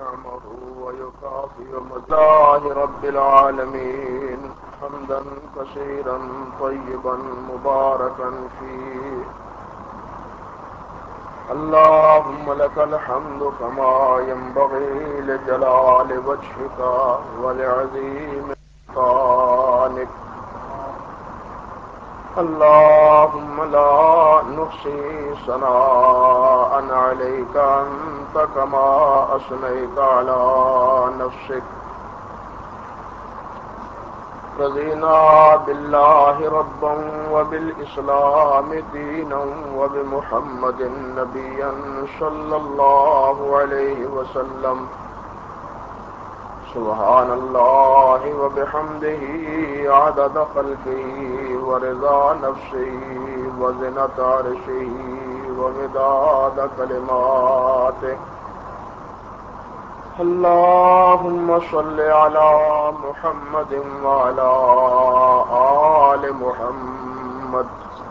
نعمه ويكافئ مزاح رب العالمين حمدا كثيرا طيبا مباركا فيه. اللهم لك الحمد كما ينبغي لجلال وجهك ولعظيم سلطانك. اللهم لا نحصي ثناء عليك أنت كما أثنيت على نفسك. رضينا بالله ربا وبالإسلام دينا وبمحمد نبيا صلى الله عليه وسلم. سبحان الله وبحمده عدد خلقه ورضا نفسه وزنة عرشه ومداد كلماته. اللهم صل على محمد وعلى آل محمد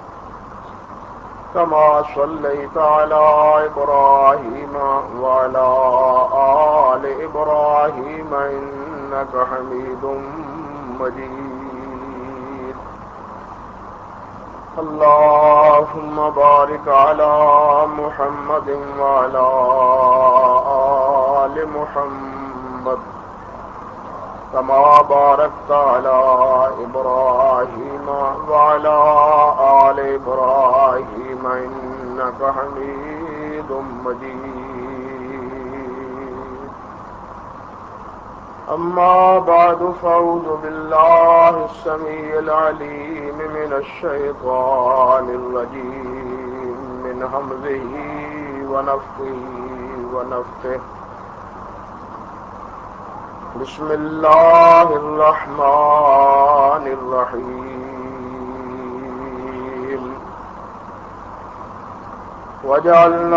كما صليت على إبراهيم وعلى آل إبراهيم إنك حميد مجيد. اللهم بارك على محمد وعلى آل محمد كما باركت على إبراهيم وعلى آل إبراهيم إنك حميد مجيد. أما بعد فأعوذ بالله السميع العليم من الشيطان الرجيم من همزه ونفخه ونفثه. بسم الله الرحمن الرحيم. وجعلنا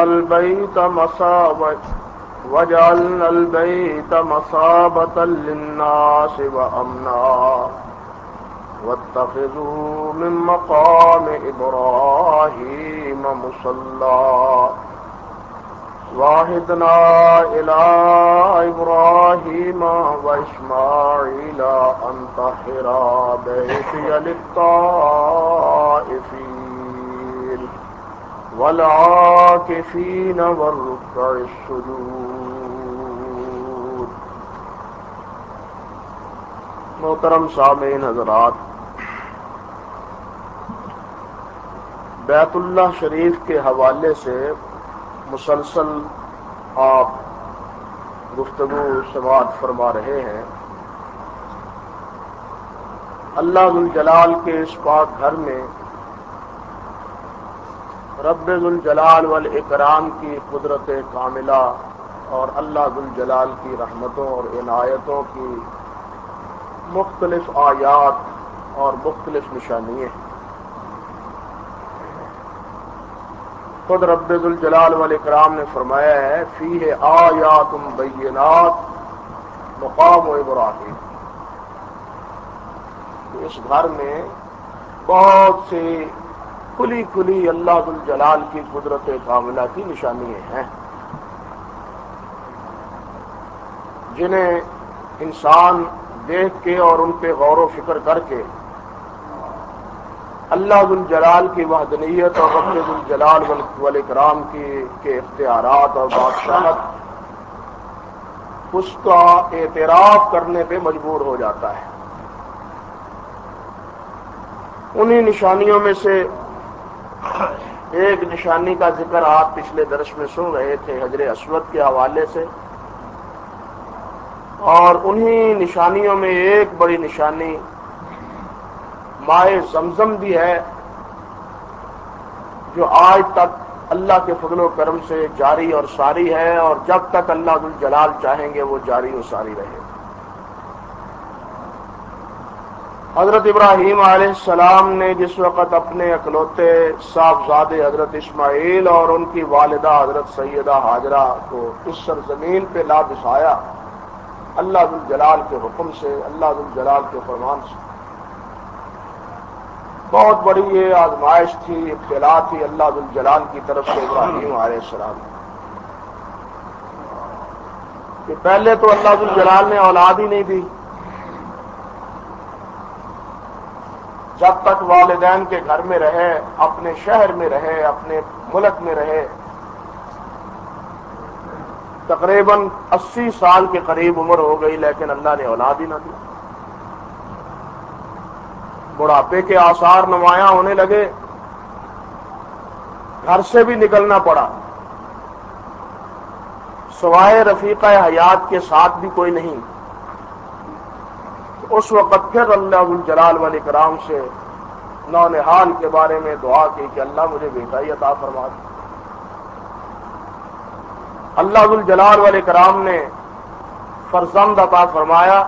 البيت مثابة للناس وأمنا واتخذوا من مقام إبراهيم مصلى. وعهدنا إلى إبراهيم وإسماعيل أن طهرا بيتي للطائفين والعاكفين والركع السجود. محترم سامعین حضرات، بیت اللہ شریف کے حوالے سے مسلسل آپ گفتگو سماعت فرما رہے ہیں. اللہ ذوالجلال کے اس پاک گھر میں رب ذوالجلال والاکرام کی قدرت کاملہ اور اللہ ذوالجلال کی رحمتوں اور عنایتوں کی مختلف آیات اور مختلف نشانیاں ہیں. خود رب ذوالجلال والاکرام نے فرمایا ہے فیہ آیات بینات مقام ابراہیم. اس گھر میں بہت سی کھلی کھلی اللہ ذوالجلال کی قدرت کاملہ کی نشانیاں ہیں جنہیں انسان دیکھ کے اور ان پہ غور و فکر کر کے اللہ ذوالجلال کی وحدانیت اور رب ذوالجلال والاکرام کے اختیارات اور بادشاہت اس کا اعتراف کرنے پہ مجبور ہو جاتا ہے. انہی نشانیوں میں سے ایک نشانی کا ذکر آپ پچھلے درس میں سن رہے تھے حجر اسود کے حوالے سے، اور انہی نشانیوں میں ایک بڑی نشانی مائے زمزم بھی ہے جو آج تک اللہ کے فضل و کرم سے جاری اور ساری ہے، اور جب تک اللہ ذوالجلال چاہیں گے وہ جاری و ساری رہے. حضرت ابراہیم علیہ السلام نے جس وقت اپنے اکلوتے صاحبزادے حضرت اسماعیل اور ان کی والدہ حضرت سیدہ ہاجرہ کو اس سرزمین پہ لا بسایا اللہ ذوالجلال کے حکم سے، اللہ ذوالجلال کے فرمان سے، بہت بڑی یہ آزمائش تھی، ابتلا تھی اللہ ذوالجلال کی طرف سے ابراہیم علیہ السلام. کہ پہلے تو اللہ ذوالجلال نے اولاد ہی نہیں دی، جب تک والدین کے گھر میں رہے، اپنے شہر میں رہے، اپنے ملک میں رہے، تقریباً 80 سال کے قریب عمر ہو گئی، لیکن اللہ نے اولاد ہی نہ دی۔ بڑھاپے کے آثار نمایاں ہونے لگے، گھر سے بھی نکلنا پڑا، سوائے رفیقہ حیات کے ساتھ بھی کوئی نہیں۔ اس وقت پھر اللہ ذوالجلال والاکرام سے نونہال کے بارے میں دعا کی کہ اللہ مجھے بیٹا عطا فرما دے۔ اللہ ذوالجلال والاکرام نے فرزند عطا فرمایا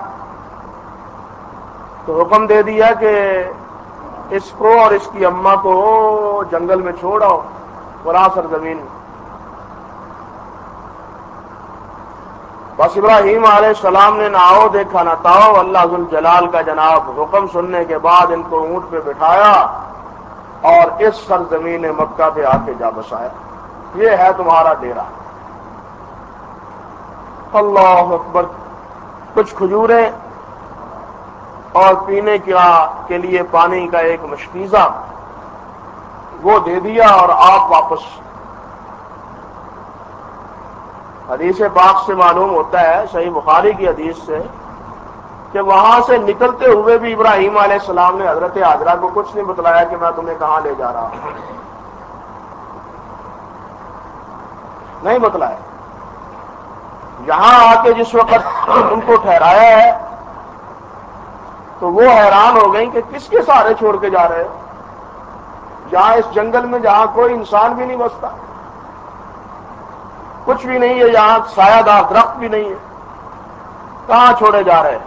تو حکم دے دیا کہ اس کو اور اس کی اماں کو جنگل میں چھوڑ آؤ، فلاں سرزمین میں۔ بس ابراہیم علیہ السلام نے نہ آؤ دیکھا نہ تاؤ، اللہ ذوالجلال کا جناب حکم سننے کے بعد ان کو اونٹ پہ بٹھایا اور اس سرزمین مکہ پہ آ کے جا بسایا۔ یہ ہے تمہارا ڈیرا۔ اللہ اکبر۔ کچھ کھجوریں اور پینے کے لیے پانی کا ایک مشکیزہ وہ دے دیا اور آپ واپس۔ حدیث پاک سے معلوم ہوتا ہے، صحیح بخاری کی حدیث سے، کہ وہاں سے نکلتے ہوئے بھی ابراہیم علیہ السلام نے حضرت حاجرہ کو کچھ نہیں بتلایا کہ میں تمہیں کہاں لے جا رہا ہوں، نہیں بتلایا۔ یہاں آ کے جس وقت ان کو ٹھہرایا ہے تو وہ حیران ہو گئی کہ کس کے سہارے چھوڑ کے جا رہے ہو، جہاں اس جنگل میں جہاں کوئی انسان بھی نہیں بستا، کچھ بھی نہیں ہے، یہاں سایہ دار درخت بھی نہیں ہے، کہاں چھوڑے جا رہے ہیں؟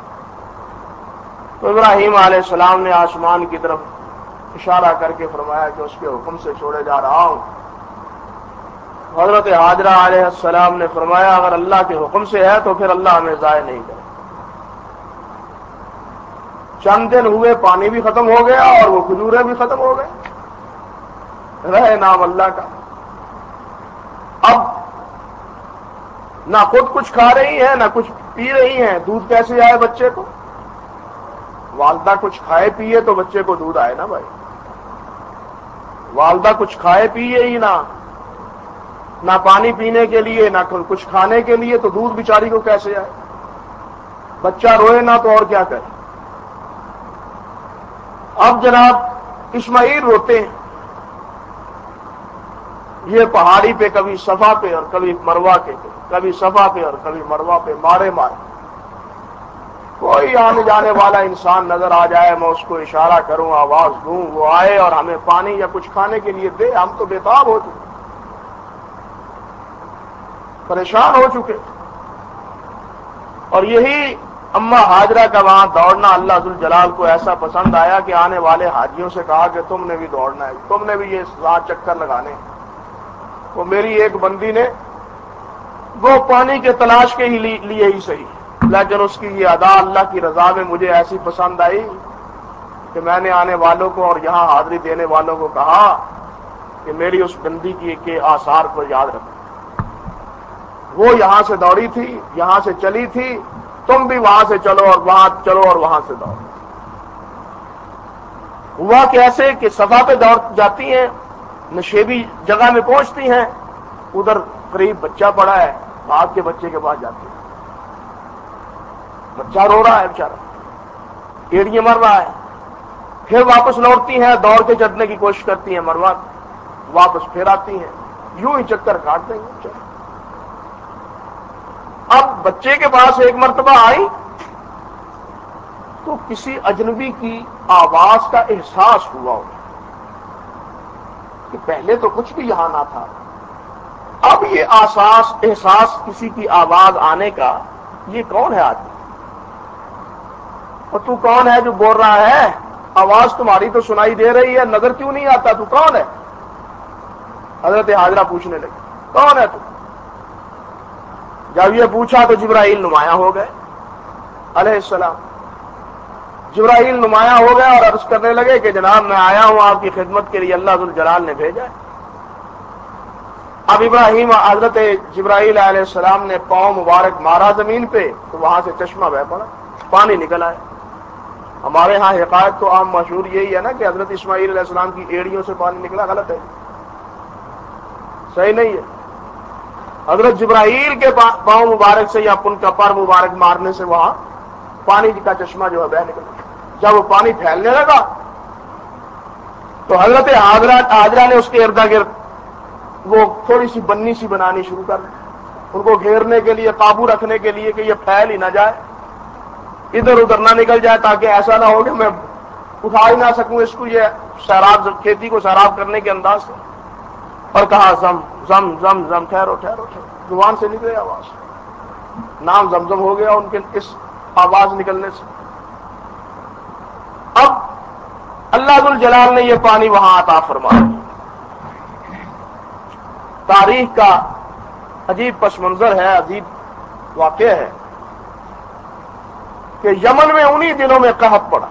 تو ابراہیم علیہ السلام نے آسمان کی طرف اشارہ کر کے فرمایا کہ اس کے حکم سے چھوڑے جا رہا ہوں۔ حضرت حاجرہ علیہ السلام نے فرمایا اگر اللہ کے حکم سے ہے تو پھر اللہ ہمیں ضائع نہیں کرے۔ چند دن ہوئے پانی بھی ختم ہو گیا اور وہ کھجوریں بھی ختم ہو گئے، رہے نام اللہ کا۔ اب نہ خود کچھ کھا رہی ہیں نہ کچھ پی رہی ہیں، دودھ کیسے آئے بچے کو؟ والدہ کچھ کھائے پیے تو بچے کو دودھ آئے نا بھائی، والدہ کچھ کھائے پیے ہی نہ پانی پینے کے لیے نہ کچھ کھانے کے لیے، تو دودھ بیچاری کو کیسے آئے؟ بچہ روئے نہ تو اور کیا کرے؟ اب جناب اسماعیل روتے ہیں، یہ پہاڑی پہ کبھی صفا پہ اور کبھی مروہ کے، کبھی صفا پہ اور کبھی مروہ پہ مارے مارے، کوئی آنے جانے والا انسان نظر آ جائے میں اس کو اشارہ کروں، آواز دوں، وہ آئے اور ہمیں پانی یا کچھ کھانے کے لیے دے، ہم تو بےتاب ہو چکے، پریشان ہو چکے۔ اور یہی اما حاجرہ کا وہاں دوڑنا اللہ ذوالجلال کو ایسا پسند آیا کہ آنے والے حاجیوں سے کہا کہ تم نے بھی دوڑنا ہے، تم نے بھی یہ 7 چکر لگانے۔ وہ میری ایک بندی نے وہ پانی کے تلاش کے لیے ہی صحیح، لیکن اس کی یہ ادا اللہ کی رضا میں مجھے ایسی پسند آئی کہ میں نے آنے والوں کو اور یہاں حاضری دینے والوں کو کہا کہ میری اس بندی کے آثار کو یاد رکھو۔ وہ یہاں سے دوڑی تھی، یہاں سے چلی تھی، تم بھی وہاں سے چلو اور وہاں چلو اور وہاں سے دوڑو۔ ہوا کیسے کہ صفا پہ دوڑ جاتی ہیں، نشیبی جگہ میں پہنچتی ہیں، ادھر قریب بچہ پڑا ہے، بھاگ کے بچے کے پاس جاتی ہیں، بچہ رو رہا ہے بیچارہ، ایڑیاں مر رہا ہے، پھر واپس لوٹتی ہیں، دوڑ کے چڑھنے کی کوشش کرتی ہیں مروہ، واپس پھر آتی ہیں، یوں ہی چکر کاٹ دیں گے۔ اب بچے کے پاس ایک مرتبہ آئی تو کسی اجنبی کی آواز کا احساس ہوا کہ پہلے تو کچھ بھی یہاں نہ تھا، اب یہ احساس کسی کی آواز آنے کا، یہ کون ہے آدمی؟ اور تو کون ہے جو بول رہا ہے؟ آواز تمہاری تو سنائی دے رہی ہے، نظر کیوں نہیں آتا؟ تو کون ہے؟ حضرت حاجرہ پوچھنے لگی کون ہے تو؟ جب یہ پوچھا تو جبرائیل نمایاں ہو گئے علیہ السلام۔ جبرائیل نمایاں ہو گئے اور عرض کرنے لگے کہ جناب میں آیا ہوں آپ کی خدمت کے لیے، اللہ ذوالجلال نے بھیجا ہے۔ اب ابراہیم حضرت جبرائیل علیہ السلام نے پاؤں مبارک مارا زمین پہ تو وہاں سے چشمہ بہ پڑا، پانی نکل آیا۔ ہمارے ہاں حکایت تو عام مشہور یہی ہے نا کہ حضرت اسماعیل علیہ السلام کی ایڑیوں سے پانی نکلا، غلط ہے، صحیح نہیں ہے۔ حضرت جبرائیل کے پاؤں مبارک سے یا ان کا پر مبارک مارنے سے وہاں پانی کا چشمہ جو ہے بہ نکلا۔ جب وہ پانی پھیلنے لگا تو حضرت حاجرہ نے اس کے ارد گرد وہ تھوڑی سی بنی سی بنانی شروع کر دی، ان کو گھیرنے کے لیے، قابو رکھنے کے لیے کہ یہ پھیل ہی نہ جائے، ادھر ادھر نہ نکل جائے، تاکہ ایسا نہ ہو کہ میں اٹھا ہی نہ سکوں اس کو، یہ سیراب کھیتی کو سیراب کرنے کے انداز سے۔ اور کہا زم زم زم زم، ٹھہرو ٹھہرو ٹھہرو، زبان سے نکلے آواز، نام زمزم ہو گیا ان کے اس آواز نکلنے سے۔ اب اللہ ذو الجلال نے یہ پانی وہاں عطا فرمایا۔ تاریخ کا عجیب پس منظر ہے، عجیب واقعہ ہے کہ یمن میں انہی دنوں میں قحط پڑا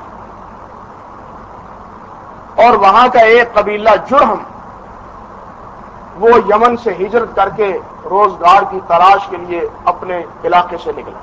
اور وہاں کا ایک قبیلہ جرہم وہ یمن سے ہجرت کر کے روزگار کی تلاش کے لیے اپنے علاقے سے نکلا۔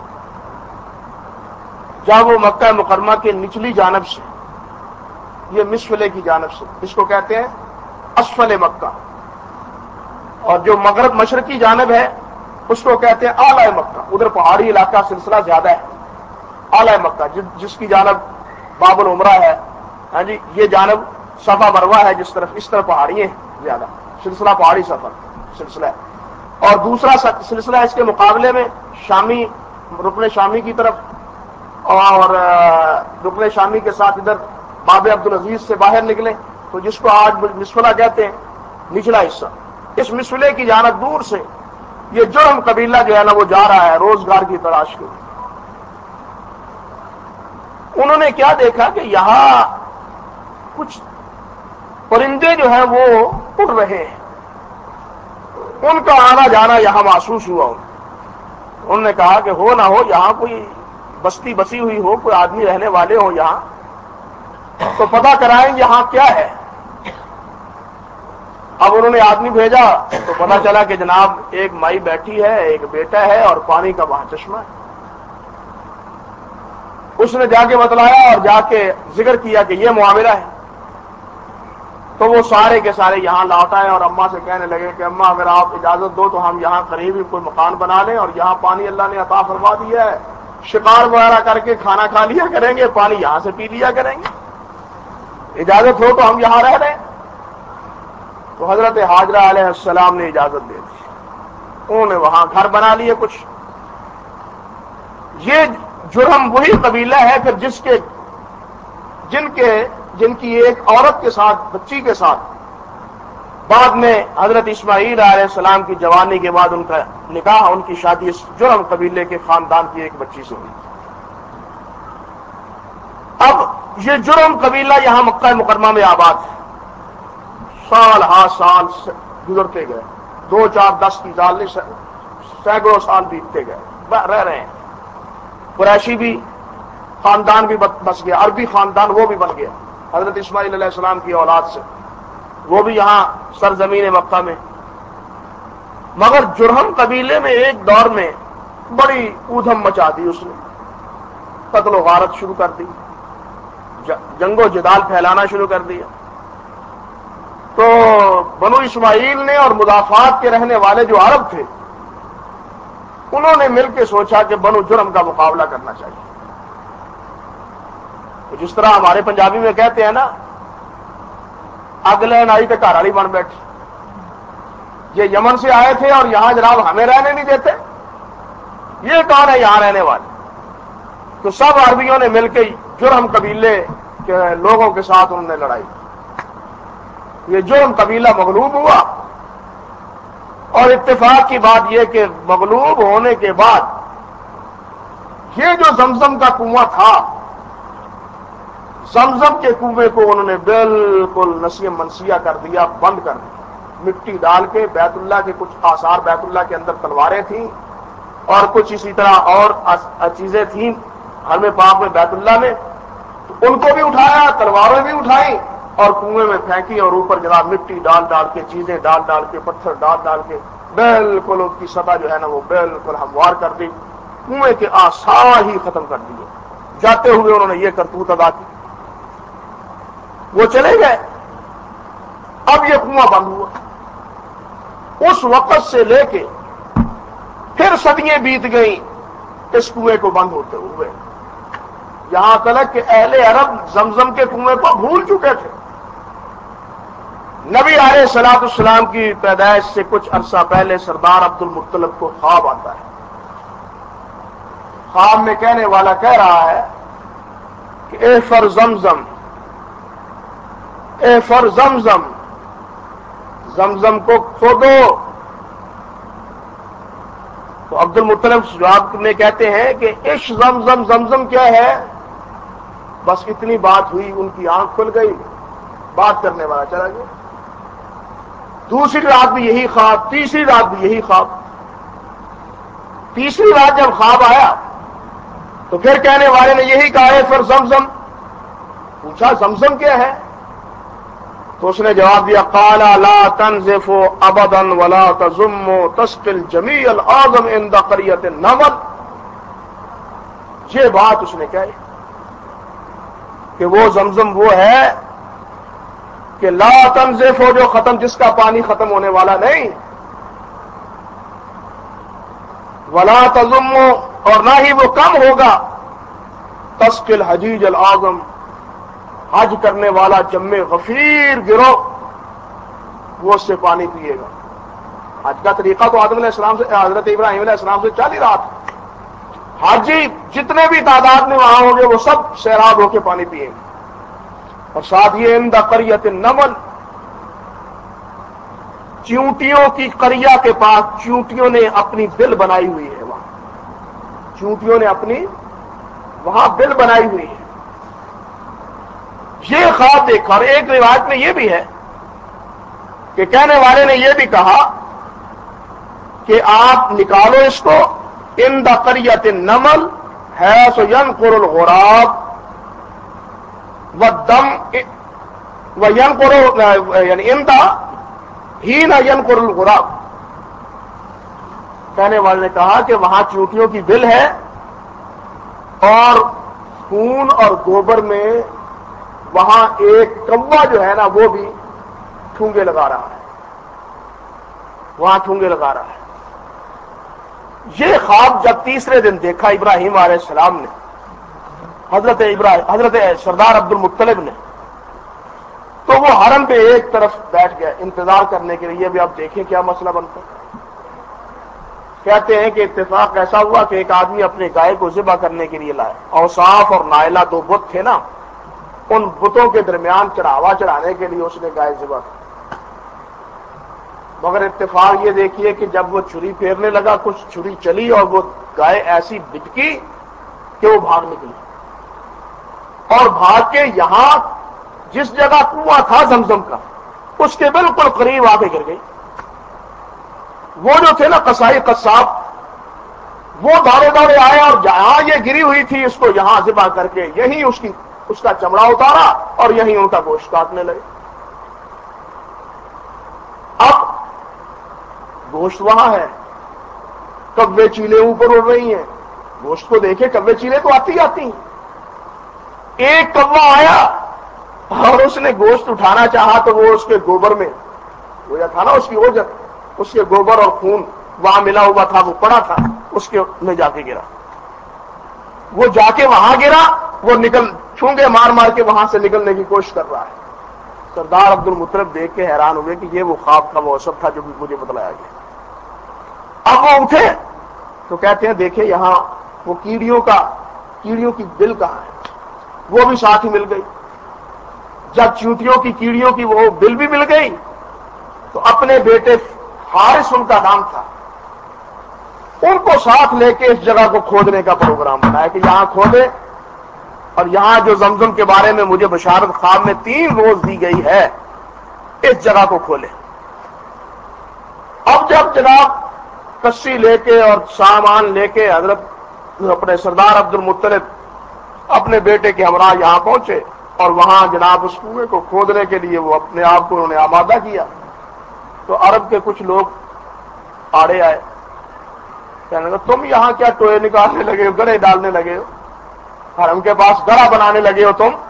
جب وہ مکہ مکرمہ کے نچلی جانب سے، یہ مسفلے کی جانب سے، اس کو کہتے ہیں اسفل مکہ، اور جو مغرب مشرقی جانب ہے اس کو کہتے ہیں اعلی مکہ، ادھر پہاڑی علاقہ سلسلہ زیادہ ہے، اعلی مکہ جس کی جانب باب العمرہ ہے، ہاں جی، یہ جانب صفا مروہ ہے، جس طرف اس طرف پہاڑی ہیں زیادہ، سلسلہ پہاڑی سفر سلسلہ ہے۔ اور دوسرا سلسلہ اس کے مقابلے میں شامی، رکن شامی کی طرف، اور رکن شامی کے ساتھ ادھر باب عبدالعزیز سے باہر نکلے تو جس کو آج مسفلہ کہتے ہیں، نچلا حصہ، اس مسفلے کی جانب دور سے یہ جرم قبیلہ جو ہے نا وہ جا رہا ہے روزگار کی تلاش کے لیے۔ انہوں نے کیا دیکھا کہ یہاں کچھ پرندے جو ہیں وہ اڑ رہے ہیں، ان کا آنا جانا یہاں محسوس ہوا۔ انہوں نے کہا کہ ہو نہ ہو یہاں کوئی بستی بسی ہوئی ہو، کوئی آدمی رہنے والے ہوں یہاں، تو پتہ کرائیں یہاں کیا ہے۔ اب انہوں نے آدمی بھیجا تو پتہ چلا کہ جناب ایک مائی بیٹھی ہے، ایک بیٹا ہے، اور پانی کا وہاں چشمہ ہے۔ اس نے جا کے بتلایا اور جا کے ذکر کیا کہ یہ معاملہ ہے، تو وہ سارے کے سارے یہاں لوٹ آئے اور اماں سے کہنے لگے کہ اماں اگر آپ اجازت دو تو ہم یہاں قریب ہی کوئی مکان بنا لیں، اور یہاں پانی اللہ نے عطا فرما دیا ہے، شکار وغیرہ کر کے کھانا کھا لیا کریں گے، پانی یہاں سے پی لیا کریں گے، اجازت ہو تو ہم یہاں رہ لیں۔ تو حضرت حاجرہ علیہ السلام نے اجازت دے دی، انہوں نے وہاں گھر بنا لیے کچھ۔ یہ جرہم وہی قبیلہ ہے پھر جن کی ایک عورت کے ساتھ، بچی کے ساتھ، بعد میں حضرت اسماعیل علیہ السلام کی جوانی کے بعد ان کا نکاح، ان کی شادی اس جرہم قبیلے کے خاندان کی ایک بچی سے ہوئی۔ اب یہ جرہم قبیلہ یہاں مکہ مکرمہ میں آباد ہے، سال ہا سال گزرتے گئے، 2 4 10 کی سال نہیں، سینکڑوں سال بیتتے گئے، رہ رہے ہیں۔ قریشی بھی خاندان بھی بس گیا، عربی خاندان وہ بھی بن گیا حضرت اسماعیل علیہ السلام کی اولاد سے، وہ بھی یہاں سرزمین مکہ میں۔ مگر جرہم قبیلے میں ایک دور میں بڑی اودھم مچا دی، اس نے قتل و غارت شروع کر دی، جنگ و جدال پھیلانا شروع کر دیا۔ تو بنو اسماعیل نے اور مضافات کے رہنے والے جو عرب تھے انہوں نے مل کے سوچا کہ بنو جرم کا مقابلہ کرنا چاہیے۔ تو جس طرح ہمارے پنجابی میں کہتے ہیں نا، اگ لین آئی تو گھر والی بن بیٹھی، یہ یمن سے آئے تھے اور یہاں جناب ہمیں رہنے نہیں دیتے، یہ کون ہے یہاں رہنے والے؟ تو سب عربیوں نے مل کے جرہم قبیلے کے لوگوں کے ساتھ انہوں نے لڑائی، یہ جرہم قبیلہ مغلوب ہوا۔ اور اتفاق کی بات یہ کہ مغلوب ہونے کے بعد یہ جو زمزم کا کنواں تھا، زمزم کے کنویں کو انہوں نے بالکل نسیہ منسیہ کر دیا، بند کر دیا، مٹی ڈال کے۔ بیت اللہ کے کچھ آثار، بیت اللہ کے اندر تلواریں تھیں اور کچھ اسی طرح اور چیزیں تھیں حرم پاک میں، بیت اللہ میں، ان کو بھی اٹھایا، تلواریں بھی اٹھائیں، اور کنویں میں پھینکی اور اوپر جناب مٹی ڈال ڈال کے چیزیں ڈال ڈال کے پتھر ڈال ڈال کے بالکل اس کی سطح جو ہے نا وہ بالکل ہموار کر دی، کنویں کے آثار ہی ختم کر دیے۔ جاتے ہوئے انہوں نے یہ کرتوت ادا کی، وہ چلے گئے۔ اب یہ کنواں بند ہوا۔ اس وقت سے لے کے پھر صدیاں بیت گئیں اس کنویں کو بند ہوتے ہوئے، یہاں تک کہ اہل عرب زمزم کے کنویں کو بھول چکے تھے۔ نبی علیہ الصلوۃ والسلام کی پیدائش سے کچھ عرصہ پہلے سردار عبد المطلب کو خواب آتا ہے۔ خواب میں کہنے والا کہہ رہا ہے کہ اے فر زمزم، اے فر زمزم، زمزم کو کھودو۔ تو عبد المطلب جواب میں کہتے ہیں کہ عش زمزم، زمزم کیا ہے؟ بس اتنی بات ہوئی، ان کی آنکھ کھل گئی، بات کرنے والا چلا گیا۔ دوسری رات بھی یہی خواب، تیسری رات بھی یہی خواب۔ تیسری رات جب خواب آیا تو پھر کہنے والے نے یہی کہا ہے پھر زمزم۔ پوچھا زمزم کیا ہے؟ تو اس نے جواب دیا قال لا تنزفوا ابدا ولا تزموا تسقي الجميع الاعظم عند قريه النمل۔ یہ بات اس نے کہی کہ وہ زمزم وہ ہے کہ لا تنزفوا، جو ختم، جس کا پانی ختم ہونے والا نہیں، ولا تزموا، اور نہ ہی وہ کم ہوگا، تسقي الحجيج الاعظم، حج کرنے والا جم غفیر گروہ وہ اس سے پانی پیے گا۔ حج کا طریقہ تو آدم علیہ السلام سے، حضرت ابراہیم علیہ السلام سے چل ہی رہا تھا۔ حاجی جتنے بھی تعداد میں وہاں ہوں گے وہ سب سیراب ہو کے پانی پیئیں گے۔ اور ساتھ یہ عند قریۃ النمل، چیونٹیوں کی قریہ کے پاس چیونٹیوں نے اپنی بل بنائی ہوئی ہے، وہاں چیونٹیوں نے اپنی وہاں بل بنائی ہوئی ہے۔ یہ خواب دیکھا۔ اور ایک روایت میں یہ بھی ہے کہ کہنے والے نے یہ بھی کہا کہ آپ نکالو اس کو، عند قریۃ النمل حیث ینقر الغراب والدم وینقر، یعنی عند حین ینقر الغراب۔ کہنے والے نے کہا کہ وہاں چیونٹیوں کی بل ہے اور خون اور گوبر میں وہاں ایک کوا جو ہے نا وہ بھی ٹھونگے لگا رہا ہے، وہاں ٹھونگے لگا رہا ہے۔ یہ خواب جب تیسرے دن دیکھا ابراہیم علیہ السلام نے، حضرت سردار عبد المطلب نے، تو وہ حرم پہ ایک طرف بیٹھ گیا انتظار کرنے کے لیے بھی اب دیکھیں کیا مسئلہ بنتا ہے۔ کہتے ہیں کہ اتفاق ایسا ہوا کہ ایک آدمی اپنے گائے کو ذبح کرنے کے لیے لائے۔ اوصاف اور نائلہ دو بت تھے نا، ان بتوں کے درمیان چڑھاوا چڑھانے کے لیے اس نے گائے ذبح کی۔ مگر اتفاق یہ دیکھیے کہ جب وہ چھری پھیرنے لگا، کچھ چھری چلی اور وہ گائے ایسی بچکی کہ وہ بھاگ نکلی، اور بھاگ کے یہاں جس جگہ کنواں تھا زمزم کا اس کے بالکل قریب آ کے گر گئی۔ وہ جو تھے نا قصائی قصاب، وہ دوڑے دوڑے آئے اور جہاں یہ گری ہوئی تھی اس کو یہاں ذبح کر کے یہیں اس کا چمڑا اتارا اور یہیں ان کا گوشت کاٹنے لگے۔ اب گوشت وہاں ہے، کبے چیلے اوپر اڑ رہی ہیں، گوشت کو دیکھے، کبے چیلے تو آتی ہیں۔ ایک کوا آیا اور اس نے گوشت اٹھانا چاہا تو وہ اس کے گوبر میں، وہ جو تھا نا اس کی اوجر، اس کے گوبر اور خون وہاں ملا ہوا تھا، وہ پڑا تھا، اس کے میں جا کے گرا۔ وہ جا کے وہاں گرا، وہ ٹھونگے مار مار کے وہاں سے نکلنے کی کوشش کر رہا ہے۔ سردار عبد المطلب دیکھ کے حیران ہوئے کہ یہ وہ خواب کا موصف تھا جو مجھے بتلایا گیا۔ اب وہ اٹھے تو کہتے ہیں دیکھیں یہاں وہ کیڑیوں کی بل کہاں ہے؟ وہ بھی ساتھ ہی مل گئی۔ جب چیونٹیوں کی کیڑیوں کی وہ بل بھی مل گئی تو اپنے بیٹے حارث ان کا نام تھا، ان کو ساتھ لے کے اس جگہ کو کھودنے کا پروگرام بنایا کہ یہاں کھودے اور یہاں جو زمزم کے بارے میں مجھے بشارت خواب میں 3 روز دی گئی ہے اس جگہ کو کھولے۔ اب جب جناب کشتی لے کے اور سامان لے کے حضرت اپنے سردار عبد المطلب اپنے بیٹے کے ہمراہ یہاں پہنچے اور وہاں جناب اس کنویں کو کھودنے کے لیے وہ اپنے آپ کو انہوں نے آمادہ کیا، تو عرب کے کچھ لوگ آڑے آئے، کہنے لگا تم یہاں کیا ٹوئے نکالنے لگے ہو، گڑھے ڈالنے لگے ہو، حرم کے پاس گڑھا بنانے لگے ہو تم.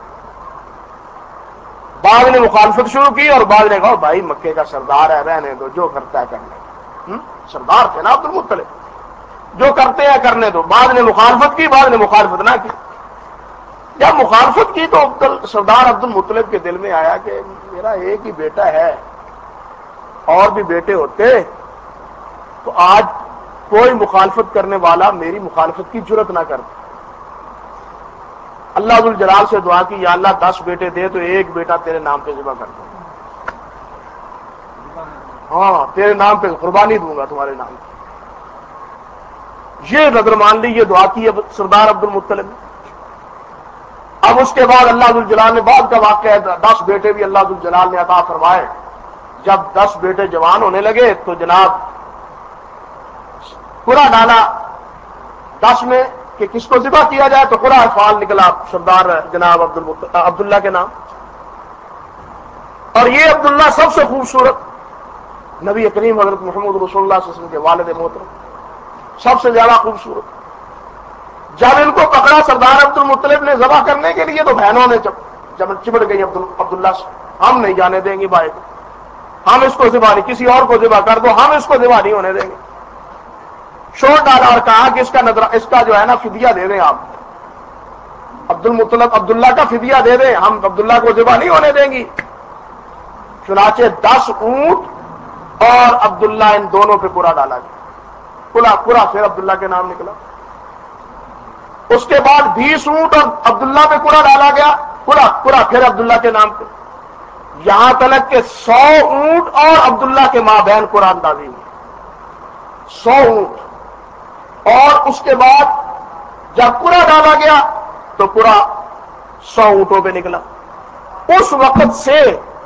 بعض نے مخالفت شروع کی اور بعض نے کہا بھائی مکے کا سردار ہے، رہنے دو، جو کرتا ہے کرنے دو. سردار تھے نا عبد المطلب، جو کرتے ہیں کرنے دو. بعض نے مخالفت کی، بعض نے مخالفت نہ کی. جب مخالفت کی تو سردار عبد المطلب کے دل میں آیا کہ میرا ایک ہی بیٹا ہے، اور بھی بیٹے ہوتے تو آج کوئی مخالفت کرنے والا میری مخالفت کی جرت نہ کرتا. اللہ ذوالجلال سے دعا کی یا اللہ 10 بیٹے دے تو ایک بیٹا تیرے نام پہ ذبح کر دوں، ہاں تیرے نام پہ قربانی دوں گا تمہارے نام پہ. یہ نظر مان لی، یہ دعا کی ہے سردار عبد المطلب نے. اب اس کے بعد اللہ ذوالجلال نے، بعد کا واقعہ ہے، 10 بیٹے بھی اللہ ذوالجلال نے عطا فرمائے. جب 10 بیٹے جوان ہونے لگے تو جناب قرعہ ڈالا 10 میں کہ کس کو ذبح کیا جائے، تو قرعہ فعال نکلا سردار جناب عبداللہ کے نام. اور یہ عبداللہ سب سے خوبصورت، نبی کریم حضرت محمد رسول اللہ صلی اللہ علیہ وسلم کے والد محترم، سب سے زیادہ خوبصورت. جب ان کو پکڑا سردار عبد المطلب نے ذبح کرنے کے لیے تو بہنوں نے چمٹ گئی عبداللہ سے، ہم نہیں جانے دیں گے بھائی کو، ہم اس کو ذبح نہیں، کسی اور کو ذبح کر دو، ہم اس کو ذبح نہیں ہونے دیں گے. شور ڈالا اور کہا کہ اس کا جو ہے نا فدیہ دے دیں، آپ عبد المطلب عبداللہ کا فدیہ دے دیں، ہم عبداللہ کو ذبح نہیں ہونے دیں گی. چنانچہ 10 اونٹ اور عبداللہ ان دونوں پہ قرعہ ڈالا گیا. قرعہ پھر عبداللہ کے نام نکلا. اس کے بعد 20 اونٹ اور عبداللہ پہ قرعہ ڈالا گیا، قرعہ پھر عبداللہ کے نام پہ. یہاں تک کہ 100 اونٹ اور عبداللہ کے مابین قرعہ اندازی ہوئی. 100 اونٹ، اور اس کے بعد جب قرعہ ڈالا گیا تو قرعہ 100 اونٹوں پہ نکلا. اس وقت سے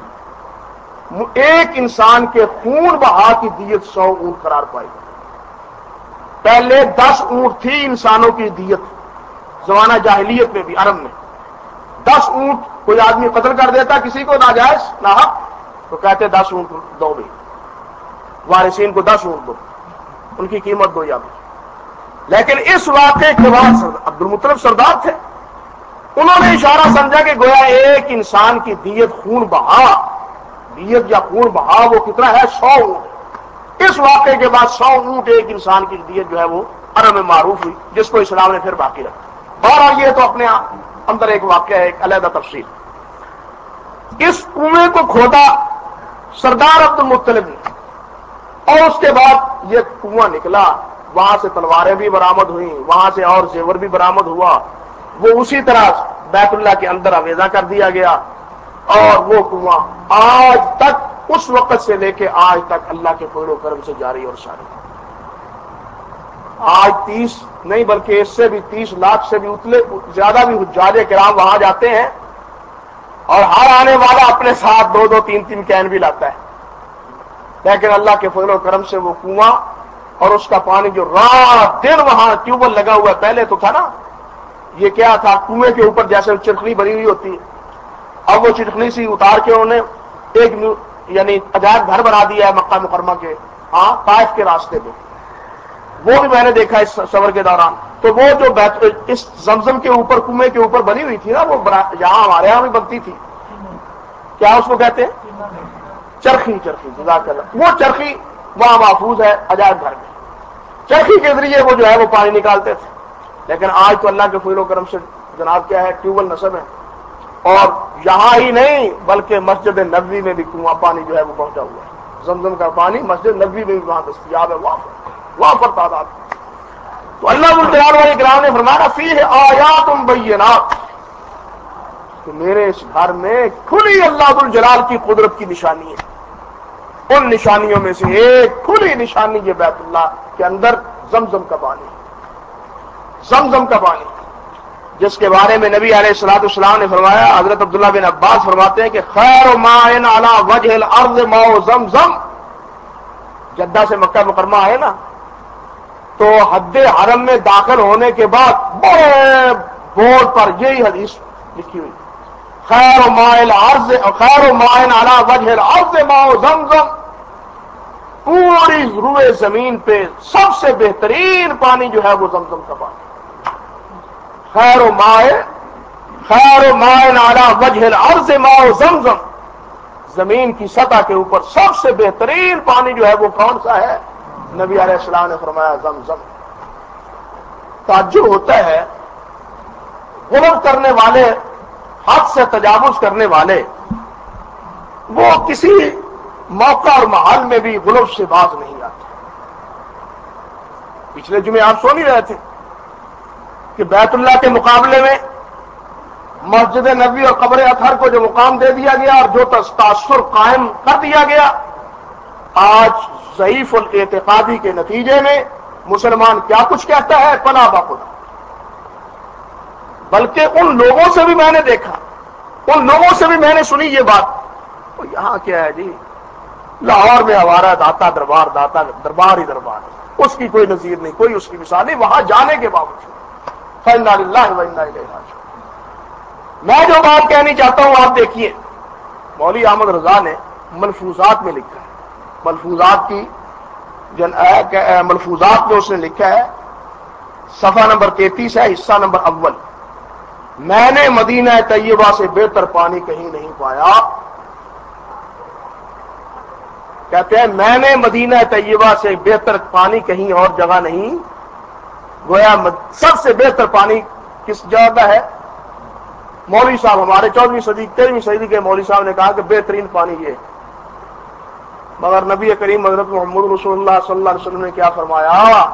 ایک انسان کے خون بہا کی دیت 100 اونٹ قرار پائی. پہلے 10 اونٹ تھی انسانوں کی دیت زمانہ جاہلیت میں بھی، عرب میں 10 اونٹ کوئی آدمی قتل کر دیتا کسی کو ناجائز ناحق تو کہتے 10 اونٹ دو بھی، وارثین کو 10 اونٹ دو، ان کی قیمت دو یا بھی. لیکن اس واقعے کے بعد عبد المطلب سردار تھے، انہوں نے اشارہ سمجھا کہ گویا ایک انسان کی دیت خون بہا، دیت یا خون بہا وہ کتنا ہے، 100 اونٹ. اس واقعے کے بعد 100 اونٹ ایک انسان کی دیت جو ہے وہ عرب میں معروف ہوئی، جس کو اسلام نے پھر باقی رکھا. بہرحال یہ تو اپنے اندر ایک واقعہ ہے، ایک علیحدہ تفصیل. اس کنویں کو کھودا سردار عبد المطلب نے، اور اس کے بعد یہ کنواں نکلا، وہاں سے تلواریں بھی برآمد ہوئیں، وہاں سے اور زیور بھی برآمد ہوا. وہ اسی طرح بیت اللہ کے اندر آویزہ کر دیا گیا، اور وہ کنواں آج تک، اس وقت سے لے کے آج تک اللہ کے فضل و کرم سے جاری اور ساری. آج 30 نہیں بلکہ اس سے بھی 30 لاکھ سے بھی زیادہ بھی حجاج کرام وہاں جاتے ہیں، اور ہر آنے والا اپنے ساتھ 2-2 3-3 کین بھی لاتا ہے. لیکن اللہ کے فضل و کرم سے وہ کنواں اور اس کا پانی جو رات دن وہاں ٹیوب ویل لگا ہوا ہے، پہلے تو تھا نا یہ کیا تھا، کنویں کے اوپر جیسے چرخنی بنی ہوئی ہوتی ہے، اب وہ چرخنی سی اتار کے انہوں نے ایک یعنی عجائب گھر بنا دیا ہے مکہ مکرمہ کے طائف کے راستے پہ. وہ بھی میں نے دیکھا اس سفر کے دوران. تو وہ جو اس زمزم کے اوپر کنویں کے اوپر بنی ہوئی تھی نا، وہ یہاں ہمارے یہاں بھی بنتی تھی، کیا اس کو کہتے ہیں، چرخی. جزاک اللہ. وہ چرخی وہاں محفوظ ہے عجائب گھر میں، چرخی کے ذریعے وہ جو ہے وہ پانی نکالتے تھے. لیکن آج تو اللہ کے فضل و کرم سے جناب کیا ہے، ٹیوب ویل نصب ہے، اور یہاں ہی نہیں بلکہ مسجد نبوی میں بھی کنواں پانی جو ہے وہ پہنچا ہوا ہے. زمزم کا پانی مسجد نبوی میں بھی وہاں دستیاب ہے، وافر تعداد. تو اللہ تعالیٰ علیہ کرام نے فرمایا فیہ آیات بینات، کہ میرے اس گھر میں کھلی اللہ الجلال کی قدرت کی نشانی ہے. ان نشانیوں میں سے ایک کھلی نشانی یہ بیت اللہ کے اندر زمزم کا پانی، زمزم کا پانی، جس کے بارے میں نبی علیہ الصلوۃ والسلام نے فرمایا. حضرت عبداللہ بن عباس فرماتے ہیں کہ خیر ماء علی وجہ الارض ماء زمزم. جدہ سے مکہ مکرمہ آئے نا تو حد حرم میں داخل ہونے کے بعد بڑے بورڈ پر یہی حدیث لکھی ہوئی، خیر مائل عرض خیر مائن علی وجہ الارض ماء زمزم، پوری روئے زمین پہ سب سے بہترین پانی جو ہے وہ زمزم کا پانی۔ خیر مائن علی وجہ الارض ماء زمزم، زمین کی سطح کے اوپر سب سے بہترین پانی جو ہے وہ کون سا ہے؟ نبی علیہ السلام نے فرمایا زمزم۔ تعجب ہوتا ہے، غلط کرنے والے، حد سے تجاوز کرنے والے، وہ کسی موقع اور محل میں بھی غلط سے باز نہیں آتے۔ پچھلے جمعے آپ سو نہیں رہے تھے کہ بیت اللہ کے مقابلے میں مسجد نبوی اور قبر اطہر کو جو مقام دے دیا گیا اور جو تاثر قائم کر دیا گیا، آج ضعیف الاعتقادی کے نتیجے میں مسلمان کیا کچھ کہتا ہے؟ پناہ بخدا۔ بلکہ ان لوگوں سے بھی میں نے دیکھا، ان لوگوں سے بھی میں نے سنی یہ بات، تو یہاں کیا ہے جی، لاہور میں ہمارا داتا دربار، داتا دربار ہی دربار، اس کی کوئی نظیر نہیں، کوئی اس کی مثال نہیں، وہاں جانے کے باوجود فإنا للہ وإنا الیہ راجعون۔ میں جو بات کہنی چاہتا ہوں آپ دیکھیے، مولوی احمد رضا نے ملفوظات میں لکھا ہے، ملفوظات میں اس نے لکھا ہے، صفحہ نمبر 33 ہے، حصہ نمبر اول، میں نے مدینہ طیبہ سے بہتر پانی کہیں نہیں پایا۔ کہتے ہیں میں نے مدینہ طیبہ سے بہتر پانی کہیں اور جگہ نہیں، گویا سب سے بہتر پانی کس جگہ کا ہے؟ مولوی صاحب ہمارے 14ویں صدی 13ویں صدی کے مولوی صاحب نے کہا کہ بہترین پانی یہ ہے، مگر نبی کریم حضرت محمد رسول اللہ صلی اللہ علیہ وسلم نے کیا فرمایا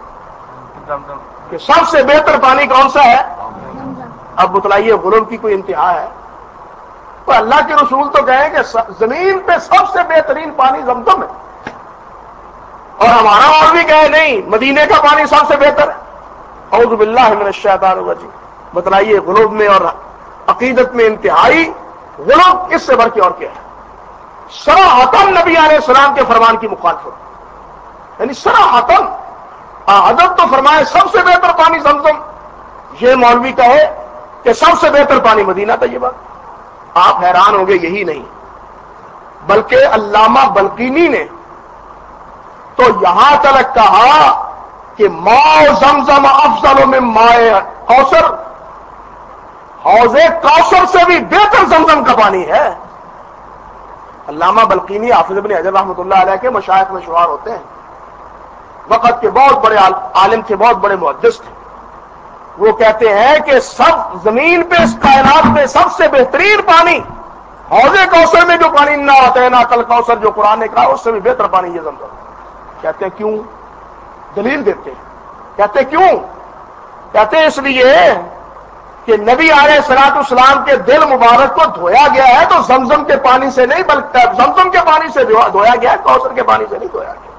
کہ سب سے بہتر پانی کون سا ہے؟ اب بتلائیے غلو کی کوئی انتہا ہے؟ تو اللہ کے رسول تو کہیں کہ زمین پہ سب سے بہترین پانی زمزم ہے، اور ہمارا اور بھی کہے نہیں مدینے کا پانی سب سے بہتر ہے۔ اعوذ باللہ من الشیطان الرجیم۔ بتلائیے غلو میں اور عقیدت میں انتہائی غلو اس سے بڑھ کے اور کیا ہے؟ صراحتاً نبی علیہ السلام کے فرمان کی مخالفت، یعنی صراحتاً حضرت تو فرمائے سب سے بہتر پانی زمزم، یہ مولوی کہے کہ سب سے بہتر پانی مدینہ طیبہ۔ آپ حیران ہوں گے، یہی نہیں بلکہ علامہ بلقینی نے تو یہاں تک کہا کہ ماء زمزم افضل من ماء کوثر، حوض کوثر سے بھی بہتر زمزم کا پانی ہے۔ علامہ بلقینی حافظ ابن حجر رحمۃ اللہ علیہ کے مشائخ میں شمار ہوتے ہیں، وقت کے بہت بڑے عالم تھے، بہت بڑے محدث تھے۔ وہ کہتے ہیں کہ سب زمین پہ اس کائنات میں سب سے بہترین پانی حوض کوثر میں جو پانی نہ آتا ہے، نہ کل کوثر جو قرآن نے کہا، اس سے بھی بہتر پانی یہ زمزم۔ کہتے ہیں کیوں؟ دلیل دیتے ہیں، کہتے ہیں کیوں؟ کہتے ہیں اس لیے کہ نبی علیہ الصلوۃ والسلام کے دل مبارک کو دھویا گیا ہے تو زمزم کے پانی سے نہیں، بلکہ زمزم کے پانی سے دھویا گیا ہے، کوثر کے پانی سے نہیں دھویا گیا،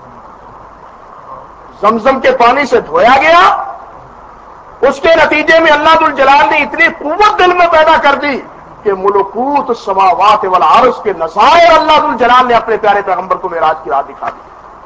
زمزم کے پانی سے دھویا گیا۔ اس کے نتیجے میں اللہ ذو الجلال نے اتنی قوت دل میں پیدا کر دی کہ ملکوت السماوات والارض کے نظائر اللہ ذو الجلال نے اپنے پیارے پیغمبر کو معراج کی رات دکھا دی۔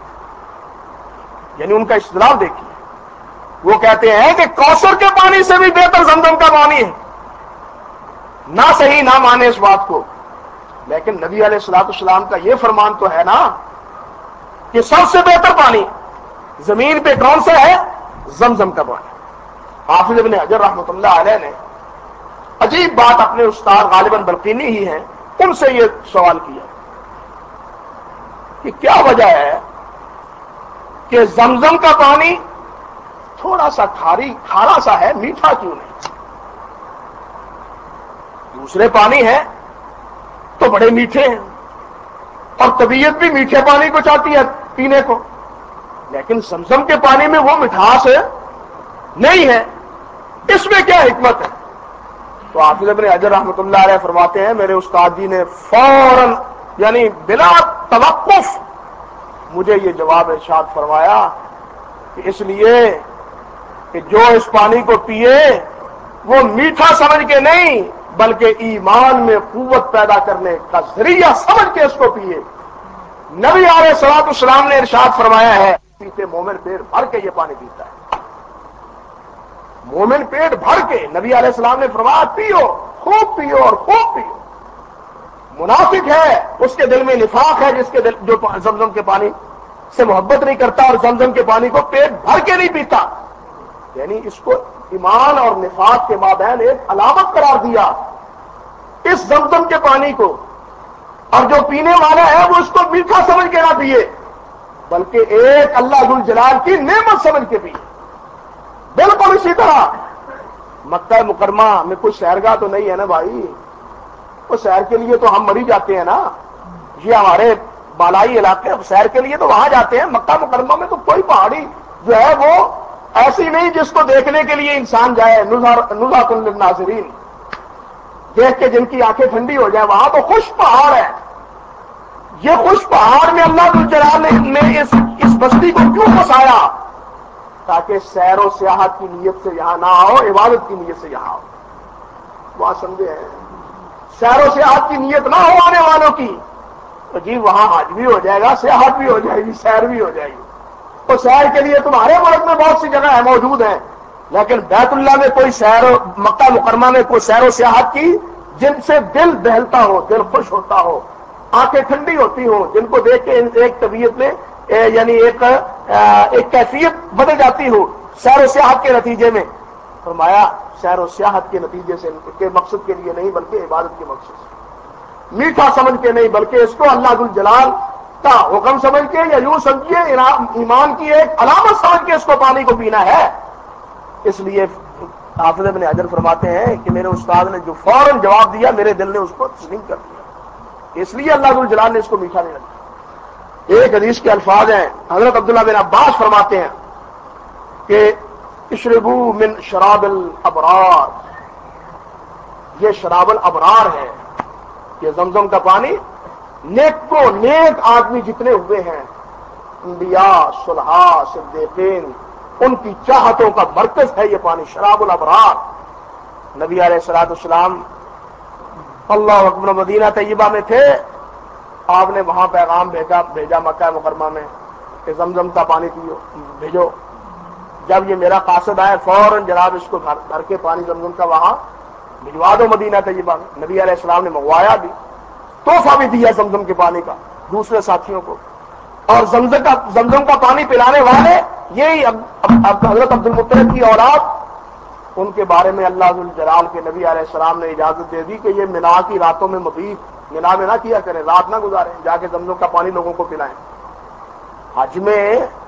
یعنی ان کا استدلال دیکھیے، وہ کہتے ہیں کہ کوثر کے پانی سے بھی بہتر زمزم کا پانی ہے، نہ صحیح نہ مانے اس بات کو، لیکن نبی علیہ الصلوۃ والسلام کا یہ فرمان تو ہے نا کہ سب سے بہتر پانی زمین پہ کون سا ہے؟ زمزم کا پانی۔ حافظ ابن حجر رحمۃ اللہ علیہ نے عجیب بات اپنے استاد غالباً بلقینی ہی ہیں، ان سے یہ سوال کیا کہ کیا وجہ ہے کہ زمزم کا پانی تھوڑا سا کھارا سا ہے، میٹھا کیوں نہیں؟ دوسرے پانی ہیں تو بڑے میٹھے ہیں، اور طبیعت بھی میٹھے پانی کو چاہتی ہے پینے کو، لیکن زمزم کے پانی میں وہ مٹھاس نہیں ہے، اس میں کیا حکمت ہے؟ تو حافظ ابن حجر رحمۃ اللہ علیہ فرماتے ہیں میرے استاد جی نے فوراً یعنی بلا توقف مجھے یہ جواب ارشاد فرمایا کہ اس لیے کہ جو اس پانی کو پیے وہ میٹھا سمجھ کے نہیں بلکہ ایمان میں قوت پیدا کرنے کا ذریعہ سمجھ کے اس کو پیے۔ نبی علیہ الصلوۃ والسلام نے ارشاد فرمایا ہے پیتے مومن پیٹ بھر کے یہ پانی پیتا ہے، مومن پیٹ بھر کے، نبی علیہ السلام نے فرمایا پیو خوب پیو اور خوب پیو. منافق ہے اس کے دل میں نفاق ہے جس کے دل جو زمزم کے پانی سے محبت نہیں کرتا اور زمزم کے پانی کو پیٹ بھر کے نہیں پیتا. یعنی اس کو ایمان اور نفاق کے مابین ایک علامت قرار دیا اس زمزم کے پانی کو. اور جو پینے والا ہے وہ اس کو میٹھا سمجھ کے نہ پیے بلکہ ایک اللہ ذو الجلال کی نعمت سمجھ کے پیے. بالکل اسی طرح مکہ مکرمہ میں کوئی سیرگاہ تو نہیں ہے نا بھائی. وہ سیر کے لیے تو ہم مری جاتے ہیں نا. یہ ہمارے بالائی علاقے سیر کے لیے تو وہاں جاتے ہیں. مکہ مکرمہ میں تو کوئی پہاڑی جو ہے وہ ایسی نہیں جس کو دیکھنے کے لیے انسان جائے. نزہۃ للناظرین دیکھ کے جن کی آنکھیں ٹھنڈی ہو جائیں. وہاں تو خشک پہاڑ ہے. یہ خشک پہاڑ میں اللہ ذو الجلال نے اس بستی کو کیوں بسایا؟ تاکہ سیر و سیاحت کی نیت سے یہاں نہ آؤ, عبادت کی نیت سے یہاں آؤ. وہاں سمجھے ہیں سیر و سیاحت کی نیت نہ ہو آنے والوں کی تو جی وہاں حج بھی ہو جائے گا, سیاحت بھی ہو جائے گی, سیر بھی ہو جائے گی. تو سیر کے لیے تمہارے ملک میں بہت سی جگہ موجود ہیں لیکن بیت اللہ میں کوئی سیر, مکہ مکرمہ میں کوئی سیر و سیاحت کی جن سے دل بہلتا ہو, دل خوش ہوتا ہو, آنکھیں ٹھنڈی ہوتی ہوں, جن کو دیکھ کے ایک طبیعت میں یعنی ایک کیفیت بدل جاتی ہو سیر و سیاحت کے نتیجے میں. فرمایا سیر و سیاحت کے نتیجے سے کے مقصد کے لیے نہیں بلکہ عبادت کے مقصد سے. میٹھا سمجھ کے نہیں بلکہ اس کو اللہ ذو الجلال کا حکم سمجھ کے یا یوں سمجھیے ایمان کی ایک علامت سمجھ کے اس کو پانی کو پینا ہے. اس لیے حافظ ابن حجر فرماتے ہیں کہ میرے استاد نے جو فوراً جواب دیا میرے دل نے اس کو تسلیم کر دیا. اس لیے اللہ ذو الجلال نے اس کو میٹھا نہیں رکھا. ایک حدیث کے الفاظ ہیں, حضرت عبداللہ بن عباس فرماتے ہیں کہ اشربوا من شراب الابرار, یہ شراب الابرار ہے. یہ زمزم کا پانی نیک کو نیک آدمی جتنے ہوئے ہیں, انبیاء, صلحاء, صدیقین, ان کی چاہتوں کا مرکز ہے یہ پانی شراب الابرار. نبی علیہ الصلوۃ والسلام اللہ اکبر مدینہ طیبہ میں تھے. آپ نے وہاں پیغام بھیجا مکہ مکرمہ میں کہ زمزم کا پانی بھیجو. جب یہ میرا قاصد آئے فوراً جناب اس کو بھر کے پانی زمزم کا وہاں بھجوا دو مدینہ طیبہ میں. نبی علیہ السلام نے منگوایا بھی, تحفہ بھی دیا زمزم کے پانی کا دوسرے ساتھیوں کو. اور زمزم کا پانی پلانے والے یہی حضرت عبد المطلب کی اولاد, ان کے بارے میں اللہ ذو الجلال کے نبی علیہ السلام نے اجازت دے دی کہ یہ مینا کی راتوں میں مبیت, مینا میں نہ کیا کریں, رات نہ گزاریں, جا کے زمزم کا پانی لوگوں کو پلائیں. حج میں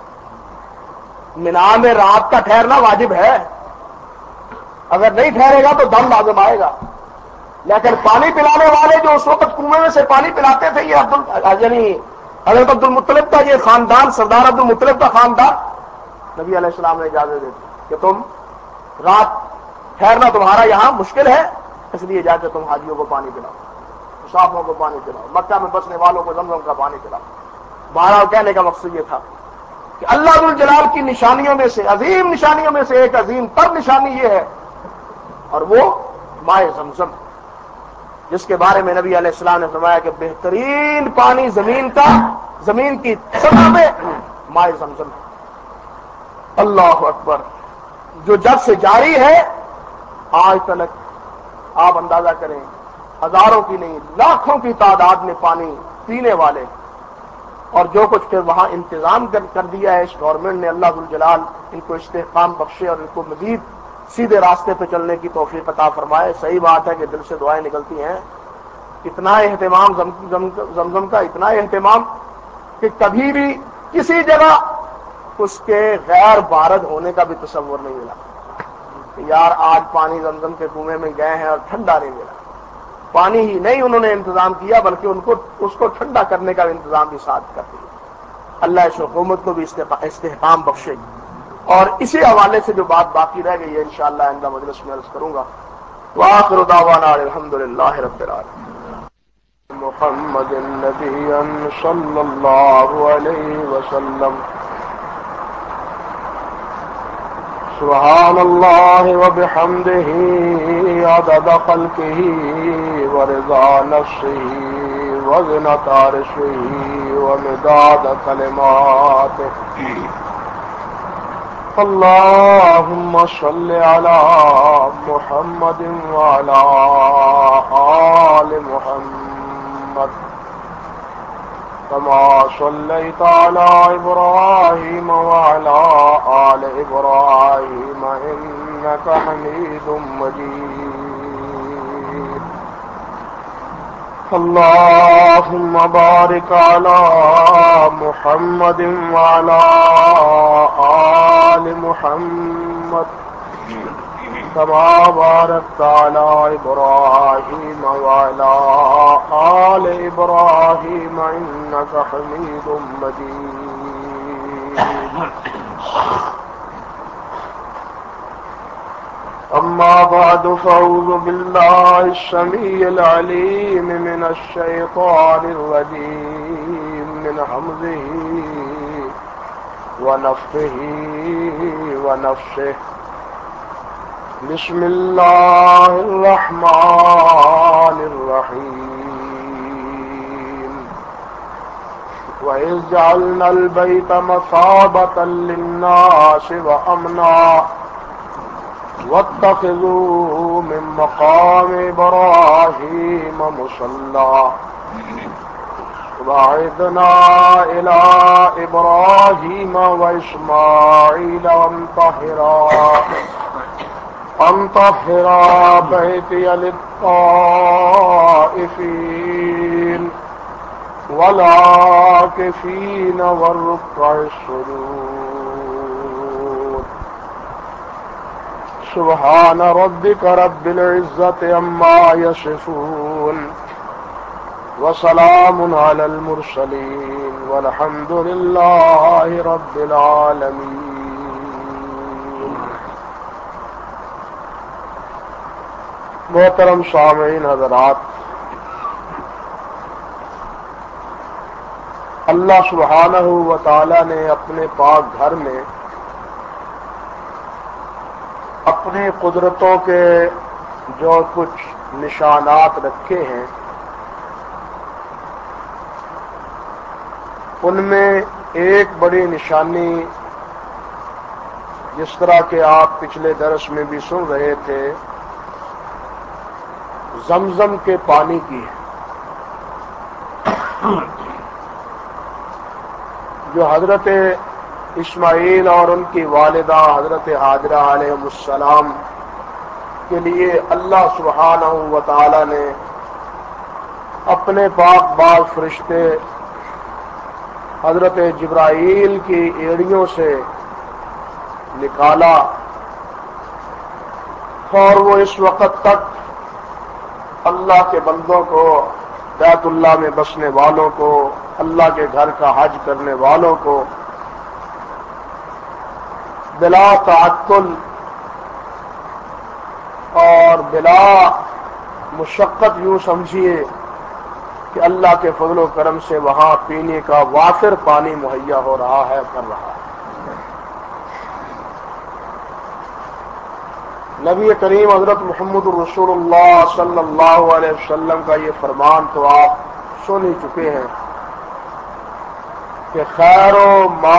مینا میں رات کا ٹھہرنا واجب ہے, اگر نہیں ٹھہرے گا تو دم لازم آئے گا. لیکن پانی پلانے والے جو اس وقت کنویں میں سے پانی پلاتے تھے یہ یعنی حضرت عبد المطلب کا یہ خاندان, سردار عبد المطلب کا خاندان, نبی علیہ السلام نے اجازت دی کہ تم رات ٹھہرنا تمہارا یہاں مشکل ہے, اس لیے جا کے تم حاجیوں کو پانی پلاؤ, مسافروں کو پانی پلاؤ, مکہ میں بسنے والوں کو زمزم کا پانی پلاؤ. بہرحال کہنے کا مقصد یہ تھا کہ اللہ ذو الجلال کی نشانیوں میں سے, عظیم نشانیوں میں سے ایک عظیم تر نشانی یہ ہے, اور وہ ماء زمزم, جس کے بارے میں نبی علیہ السلام نے فرمایا کہ بہترین پانی زمین کی سطح میں ماء زمزم ہے. اللہ اکبر, جو جب سے جاری ہے آج تک آپ اندازہ کریں ہزاروں کی نہیں لاکھوں کی تعداد میں پانی پینے والے, اور جو کچھ پھر وہاں انتظام کر دیا ہے اس گورنمنٹ نے, اللہ ذو الجلال ان کو استحکام بخشے اور ان کو مزید سیدھے راستے پہ چلنے کی توفیق عطا فرمائے. صحیح بات ہے کہ دل سے دعائیں نکلتی ہیں. اتنا اہتمام زمزم کا, اتنا اہتمام کہ کبھی بھی کسی جگہ اس کے غیر وارد ہونے کا بھی تصور نہیں ملا کہ یار آج پانی زمزم کے کنویں میں گئے ہیں اور ٹھنڈا نہیں ملا. پانی ہی نہیں انہوں نے انتظام کیا بلکہ اس کو ٹھنڈا کرنے کا انتظام بھی ساتھ کر دیا. اللہ اس حکومت کو بھی استحکام بخشے. اور اسی حوالے سے جو بات باقی رہ گئی ہے انشاءاللہ آئندہ مجلس میں عرض کروں گا. وآخر دعوانا الحمدللہ رب العالمین. محمد النبی صلی اللہ علیہ وسلم. سبحان اللہ وبحمدہ عدد خلقہ ورضا نفسہ وزنۃ عرشہ ومداد کلماتہ. اللهم صل على محمد وعلى آل محمد كما صليت على إبراهيم وعلى آل إبراهيم إنك حميد مجيد اللهم بارك على محمد وعلى آل محمد كما باركت على إبراهيم وعلى آل إبراهيم إنك حميد مجيد أما بعد فأعوذ بالله السميع العليم من الشيطان الرجيم من همزه ونفخه ونفسه بسم الله الرحمن الرحيم وإذ جعلنا البيت مثابة للناس وأمنا واتخذوا من مقام إبراهيم مصلى وعهدنا إلى إبراهيم وإسماعيل أن طهرا بيتي للطائفين والعاكفين والركع السجود سبحان ربك رب العزة عما يصفون وسلام على المرسلين والحمد لله رب العالمين. محترم سامعین حضرات، اللہ سبحانہ و تعالی نے اپنے پاک گھر میں اپنی قدرتوں کے جو کچھ نشانات رکھے ہیں، ان میں ایک بڑی نشانی، جس طرح کہ آپ پچھلے درس میں بھی سن رہے تھے، زمزم کے پانی کی ہے، جو حضرت اسماعیل اور ان کی والدہ حضرت ہاجرہ علیہ السلام کے لیے اللہ سبحانہ و تعالی نے اپنے پاک باز فرشتے حضرت جبرائیل کی ایڑیوں سے نکالا، اور وہ اس وقت تک اللہ کے بندوں کو، بیت اللہ میں بسنے والوں کو، اللہ کے گھر کا حج کرنے والوں کو بلا تعطل اور بلا مشقت یوں سمجھیے کہ اللہ کے فضل و کرم سے وہاں پینے کا وافر پانی مہیا ہو رہا ہے، کر رہا ہے۔ نبی کریم حضرت محمد رسول اللہ صلی اللہ علیہ وسلم کا یہ فرمان تو آپ سن ہی چکے ہیں کہ خیر و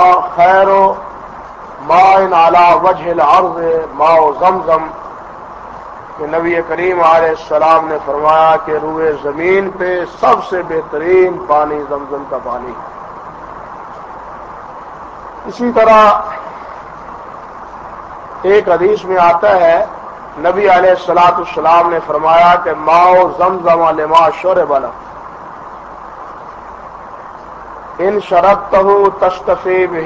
ماء علی وجہ الارض ماء زمزم، کہ نبی کریم علیہ السلام نے فرمایا کہ روئے زمین پہ سب سے بہترین پانی زمزم کا پانی ہے۔ اسی طرح ایک حدیث میں آتا ہے، نبی علیہ السلام نے فرمایا کہ ماء زمزم لما شرب له ان شربته تشتفی به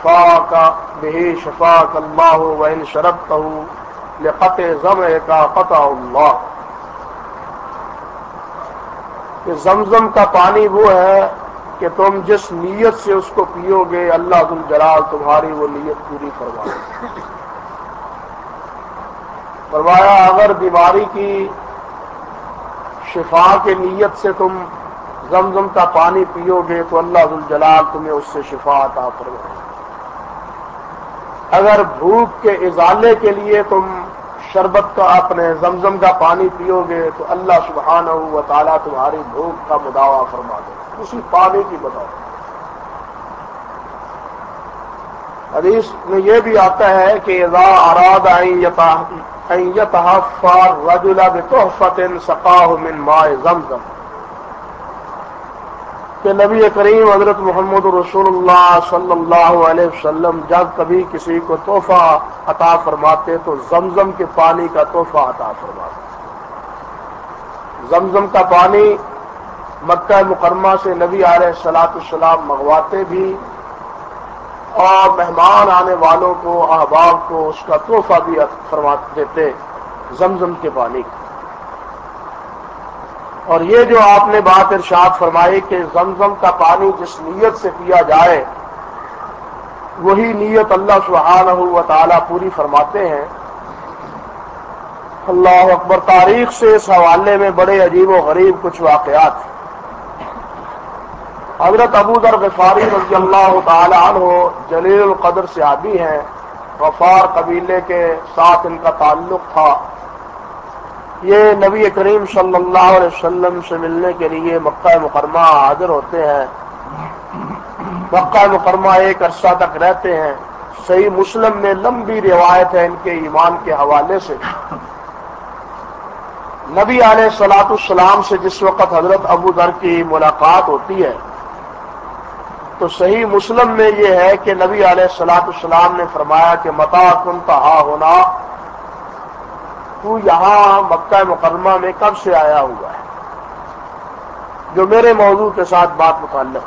شفاك اللہ وان شربته لقطع ظمئك قطع اللہ، کہ زمزم کا پانی وہ ہے کہ تم جس نیت سے اس کو پیو گے اللہ ذوالجلال تمہاری وہ نیت پوری فرمائے۔ فرمایا اگر بیماری کی شفا کے نیت سے تم زمزم کا پانی پیو گے تو اللہ ذوالجلال تمہیں اس سے شفا عطا فرمائے۔ اگر بھوک کے ازالے کے لیے تم شربت کا اپنے زمزم کا پانی پیو گے تو اللہ سبحانہ و تعالیٰ تمہاری بھوک کا مداوا فرما دے اسی پانی کی بدولت۔ حدیث میں یہ بھی آتا ہے کہ اذا اراد ان يتحفى الرجل بتحفة سقاه من ماء زمزم، کہ نبی کریم حضرت محمد رسول اللہ صلی اللہ علیہ وسلم جب کبھی کسی کو تحفہ عطا فرماتے تو زمزم کے پانی کا تحفہ عطا فرماتے۔ زمزم کا پانی مکہ مکرمہ سے نبی علیہ الصلوۃ والسلام منگواتے بھی، اور مہمان آنے والوں کو، احباب کو اس کا تحفہ بھی فرما دیتے زمزم کے پانی کا۔ اور یہ جو آپ نے بات ارشاد فرمائی کہ زمزم کا پانی جس نیت سے پیا جائے وہی نیت اللہ سبحانہ و تعالی پوری فرماتے ہیں۔ اللہ اکبر۔ تاریخ سے اس حوالے میں بڑے عجیب و غریب کچھ واقعات ہیں۔ حضرت ابو ذر غفاری رضی اللہ تعالی عنہ جلیل القدر صحابی ہیں، غفار قبیلے کے ساتھ ان کا تعلق تھا۔ یہ نبی کریم صلی اللہ علیہ وسلم سے ملنے کے لیے مکہ مکرمہ حاضر ہوتے ہیں، مکہ مکرمہ ایک عرصہ تک رہتے ہیں۔ صحیح مسلم میں لمبی روایت ہے ان کے ایمان کے حوالے سے۔ نبی علیہ الصلوۃ والسلام سے جس وقت حضرت ابو ذر کی ملاقات ہوتی ہے تو صحیح مسلم میں یہ ہے کہ نبی علیہ الصلوۃ والسلام نے فرمایا کہ متی کنت ہا ہونا، تو یہاں مکہ مکرمہ میں کب سے آیا ہوا ہے، جو میرے موضوع کے ساتھ بات متعلق۔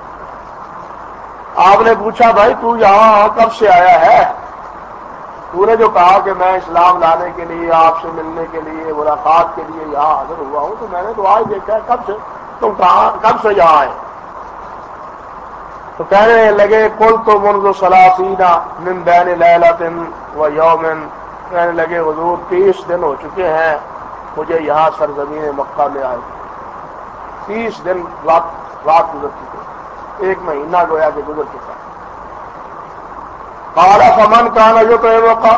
آپ نے پوچھا بھائی تو یہاں کب سے آیا ہے؟ تو نے جو کہا کہ میں اسلام لانے کے لیے، آپ سے ملنے کے لیے، ملاقات کے لیے یہاں حاضر ہوا ہوں، تو میں نے تو آج دیکھا ہے، کب سے تم کہاں، کب سے یہاں آئے؟ تو کہنے لگے قلت منذ 30 من بین لیلۃ و یوم، کہنے لگے حضور 30 دن ہو چکے ہیں مجھے یہاں سرزمین مکہ میں آئے، 30 دن رات گزر چکے، 1 مہینہ گویا کہ گزر چکا۔ قال فمن کان یطعمک،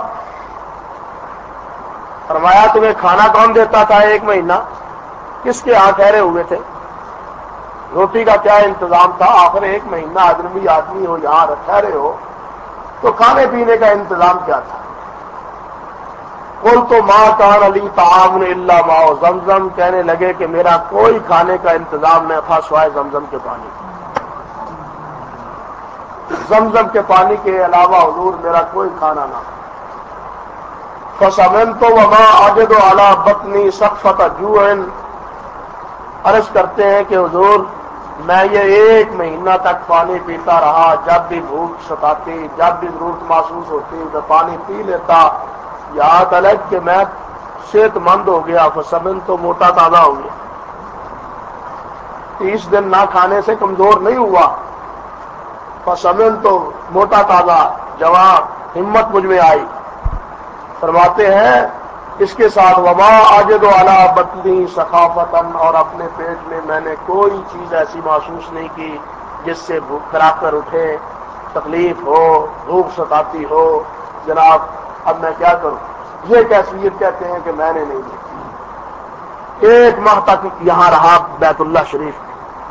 فرمایا تمہیں کھانا کون دیتا تھا 1 مہینہ؟ کس کے ہاں ٹھہرے ہوئے تھے؟ روٹی کا کیا انتظام تھا؟ آخر 1 مہینہ اجنبی آدمی ہو، یہاں ٹھہرے ہو تو کھانے پینے کا انتظام کیا تھا؟ قلت ما کان لی طعام الا ماء زمزم، کہنے لگے کہ میرا کوئی کھانے کا انتظام نہ تھا سوائے زمزم کے پانی، زمزم کے پانی کے علاوہ حضور میرا کوئی کھانا نہ تھا۔ فسمنت وما اجد علی بطنی سخفۃ جوع، عرض کرتے ہیں کہ حضور میں یہ 1 مہینہ تک پانی پیتا رہا، جب بھی بھوک ستاتی، جب بھی ضرورت محسوس ہوتی تو پانی پی لیتا، یہاں تک کہ میں صحت مند ہو گیا، فسمن تو موٹا تازہ ہو گیا، 30 دن نہ کھانے سے کمزور نہیں ہوا، فسمن تو موٹا تازہ جوان، ہمت مجھ میں آئی۔ فرماتے ہیں اس کے ساتھ وما اجد علی بطنی سخافتن، اور اپنے پیٹ میں میں نے کوئی چیز ایسی محسوس نہیں کی جس سے بھوک کرا کر اٹھے، تکلیف ہو، بھوک ستاتی ہو، جناب اب میں کیا کروں؟ یہ کیفیت کہتے ہیں کہ میں نے نہیں دیکھی۔ 1 ماہ تک یہاں رہا بیت اللہ شریف۔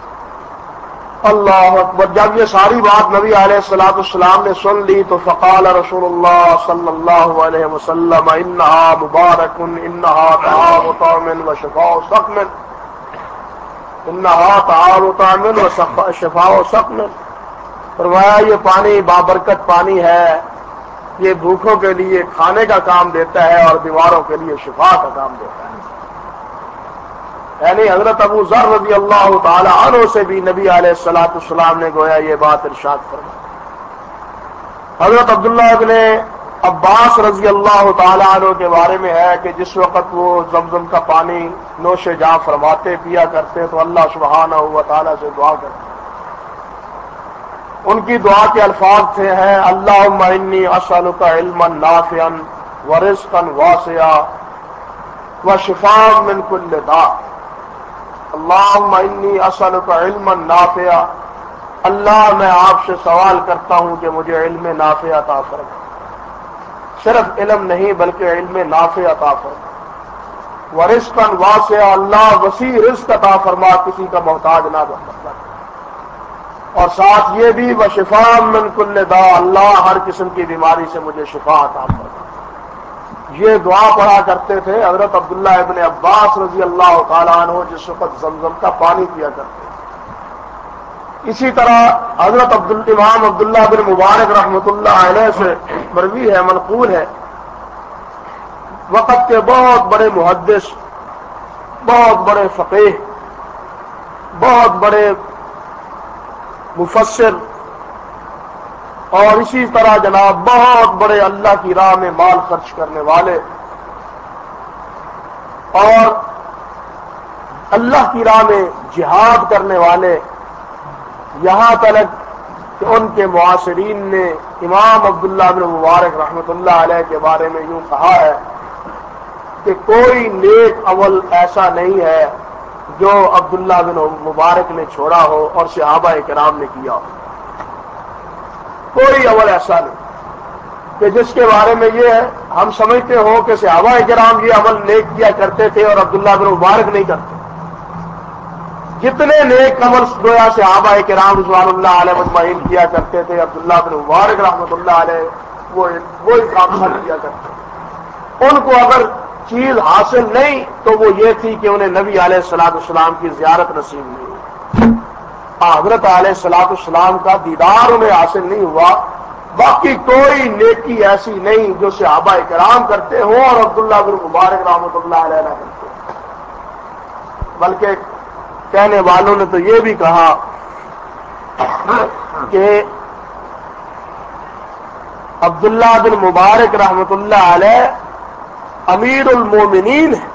اللہ اکبر۔ جب یہ ساری بات نبی علیہ الصلوۃ والسلام نے سن لی تو فقال رسول اللہ صلی اللہ علیہ وسلم انہا مبارک، انہا طعام طعم وشفاء سقم، انہا طعام طعم وشفاء سقم، فرمایا یہ پانی بابرکت پانی ہے، یہ بھوکوں کے لیے کھانے کا کام دیتا ہے اور بیماروں کے لیے شفا کا کام دیتا ہے۔ یعنی حضرت ابو ذر رضی اللہ تعالی عنہ سے بھی نبی علیہ الصلوۃ والسلام نے گویا یہ بات ارشاد فرمائی۔ حضرت عبداللہ ابن عباس رضی اللہ تعالی عنہ کے بارے میں ہے کہ جس وقت وہ زمزم کا پانی نوش جاں فرماتے پیا کرتے تو اللہ سبحانہ و تعالی سے دعا کرتے، ان کی دعا کے الفاظ تھے ہیں اللہم انی اسألک علما نافعا ورزقا واسعا وشفاء من کل داء، اللہم انی اسألک علما نافعا، اللہ میں آپ سے سوال کرتا ہوں کہ مجھے علم نافع عطا فرما، صرف علم نہیں بلکہ علم نافع عطا فرما، ورزقا واسعا، اللہ وسیع رزق عطا فرما، کسی کا محتاج نہ بنا، اور ساتھ یہ بھی وشفاء من کل داء، اللہ ہر قسم کی بیماری سے مجھے شفا عطا فرما۔ یہ دعا پڑھا کرتے تھے حضرت عبداللہ ابن عباس رضی اللہ تعالیٰ عنہ جس وقت زمزم کا پانی پیا کرتے تھے۔ اسی طرح حضرت امام عبداللہ بن مبارک رحمۃ اللہ علیہ سے مروی ہے، منقول ہے، وقت کے بہت بڑے محدث، بہت بڑے فقیہ، بہت بڑے مفسر، اور اسی طرح جناب بہت بڑے اللہ کی راہ میں مال خرچ کرنے والے اور اللہ کی راہ میں جہاد کرنے والے، یہاں تک کہ ان کے معاصرین نے امام عبداللہ بن مبارک رحمۃ اللہ علیہ کے بارے میں یوں کہا ہے کہ کوئی نیک عمل ایسا نہیں ہے جو عبداللہ بن مبارک نے چھوڑا ہو اور صحابہ کرام نے کیا ہو۔ کوئی عمل ایسا نہیں کہ جس کے بارے میں یہ ہے ہم سمجھتے ہو کہ صحابہ کرام یہ عمل نیک کیا کرتے تھے اور عبداللہ بن مبارک نہیں کرتے۔ جتنے نیک عمل گویا صحابہ کرام رضوان اللہ علیہ مجمعین کیا کرتے تھے، عبداللہ بن مبارک رحمۃ اللہ علیہ وہی کام کیا کرتے تھے۔ ان کو اگر چیز حاصل نہیں تو وہ یہ تھی کہ انہیں نبی علیہ الصلوۃ والسلام کی زیارت نصیب نہیں ہوئی، حضرت علیہ الصلوۃ والسلام کا دیدار انہیں حاصل نہیں ہوا۔ باقی کوئی نیکی ایسی نہیں جو صحابہ کرام کرتے ہوں اور عبداللہ بن مبارک رحمۃ اللہ علیہ نہ کرتے ہوں۔ بلکہ کہنے والوں نے تو یہ بھی کہا کہ عبداللہ بن مبارک رحمۃ اللہ علیہ امیر المومنین ہے،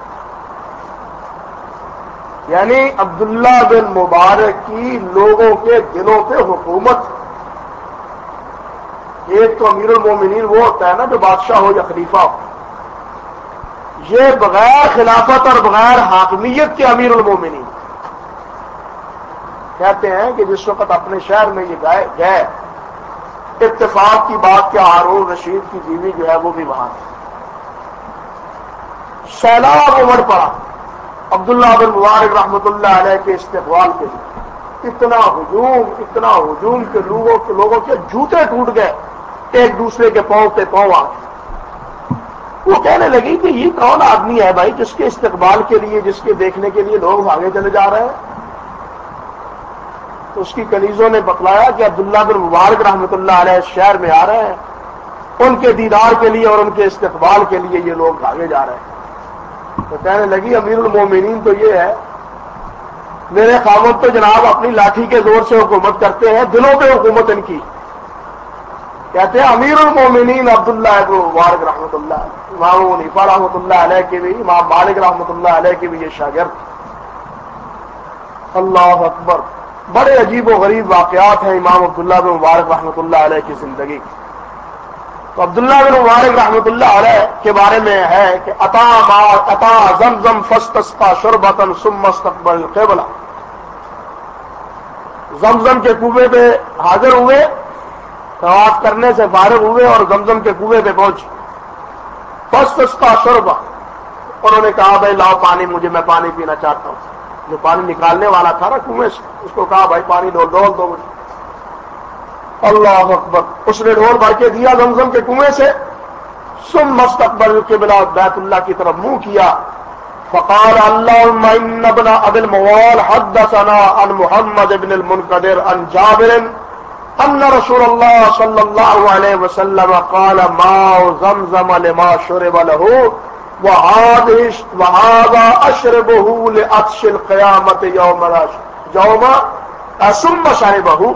یعنی عبداللہ بن مبارک کی لوگوں کے دلوں پہ حکومت۔ ایک تو امیر المومنین وہ ہوتا ہے نا جو بادشاہ ہو یا خلیفہ ہو، یہ بغیر خلافت اور بغیر حاکمیت کے امیر المومنین۔ کہتے ہیں کہ جس وقت اپنے شہر میں یہ گئے اتفاق کی بات کہ ہارون رشید کی بیوی جو ہے وہ بھی وہاں تھی۔ سیلاب امڑ پڑا عبداللہ بن مبارک رحمۃ اللہ علیہ کے استقبال کے لیے، اتنا ہجوم کہ لوگوں کے جوتے ٹوٹ گئے، ایک دوسرے کے پاؤں پہ پاؤں آ گئے۔ وہ کہنے لگی کہ یہ کون آدمی ہے بھائی جس کے استقبال کے لیے، جس کے دیکھنے کے لیے لوگ آگے چلے جا رہے ہیں؟ تو اس کی کنیزوں نے بتلایا کہ عبداللہ بن مبارک رحمۃ اللہ علیہ شہر میں آ رہے ہیں، ان کے دیدار کے لیے اور ان کے استقبال کے لیے یہ لوگ بھاگے جا رہے ہیں۔ تو کہنے لگی امیر المومنین تو یہ ہے، میرے خاوند تو جناب اپنی لاٹھی کے زور سے حکومت کرتے ہیں، دلوں پہ حکومت ان کی۔ کہتے ہیں امیر المومنین عبداللہ بن مبارک رحمۃ اللہ علیہ، امام حنیفہ رحمۃ اللہ علیہ کے بھی، امام مالک رحمۃ اللہ علیہ کے بھی یہ شاگرد۔ اللہ اکبر، بڑے عجیب و غریب واقعات ہیں امام عبداللہ بن مبارک رحمۃ اللہ علیہ کی زندگی۔ تو عبداللہ بن مبارک رحمۃ اللہ علیہ کے بارے میں ہے کہ اتا زمزم فاستسقى شربة ثم استقبل القبلہ، زمزم کے کنویں پہ حاضر ہوئے، طواف کرنے سے فارغ ہوئے اور زمزم کے کنویں پہ پہنچے۔ فاستسقى شربة، انہوں نے کہا بھائی لاؤ پانی مجھے، میں پانی پینا چاہتا ہوں۔ جو پانی نکالنے والا تھا نا کنویں سے، اس کو کہا بھائی پانی ڈول دو مجھے۔ اللہ اکبر، اس نے ڈھول بھر کے دیا زمزم کے کنویں سے۔ ثم استقبل القبلہ، بیت اللہ کی طرف منہ کیا۔ فقال اللهم ان ابن ابي الموال حدثنا عن محمد بن المنكدر عن جابر ان رسول الله صلى الله عليه وسلم قال ماء زمزم لما شرب له وهذا اشربه لعطش القيامة يوم ثم شربه۔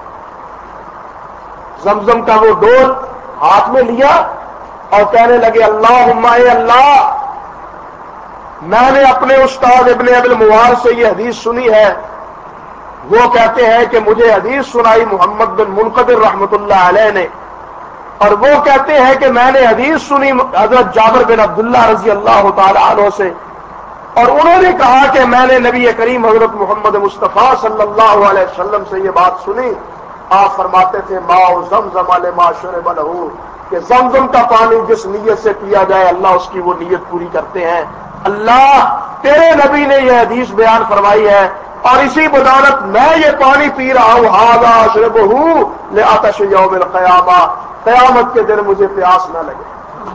زمزم کا وہ ڈول ہاتھ میں لیا اور کہنے لگے اللہم اے اللہ، میں نے اپنے استاد ابن ابی الموال سے یہ حدیث سنی ہے، وہ کہتے ہیں کہ مجھے حدیث سنائی محمد بن منقدر رحمۃ اللہ علیہ نے، اور وہ کہتے ہیں کہ میں نے حدیث سنی حضرت جابر بن عبداللہ رضی اللہ تعالی عنہ سے، اور انہوں نے کہا کہ میں نے نبی کریم حضرت محمد مصطفیٰ صلی اللہ علیہ وسلم سے یہ بات سنی۔ آپ فرماتے تھے ماء زمزم لما شرب له، کہ زمزم کا پانی جس نیت سے پیا جائے اللہ اس کی وہ نیت پوری کرتے ہیں۔ اللہ تیرے نبی نے یہ حدیث بیان فرمائی ہے اور اسی بدولت میں یہ پانی پی رہا ہوں، ھذا اشربہ لعطش یوم القیامہ، قیامت کے دن مجھے پیاس نہ لگے،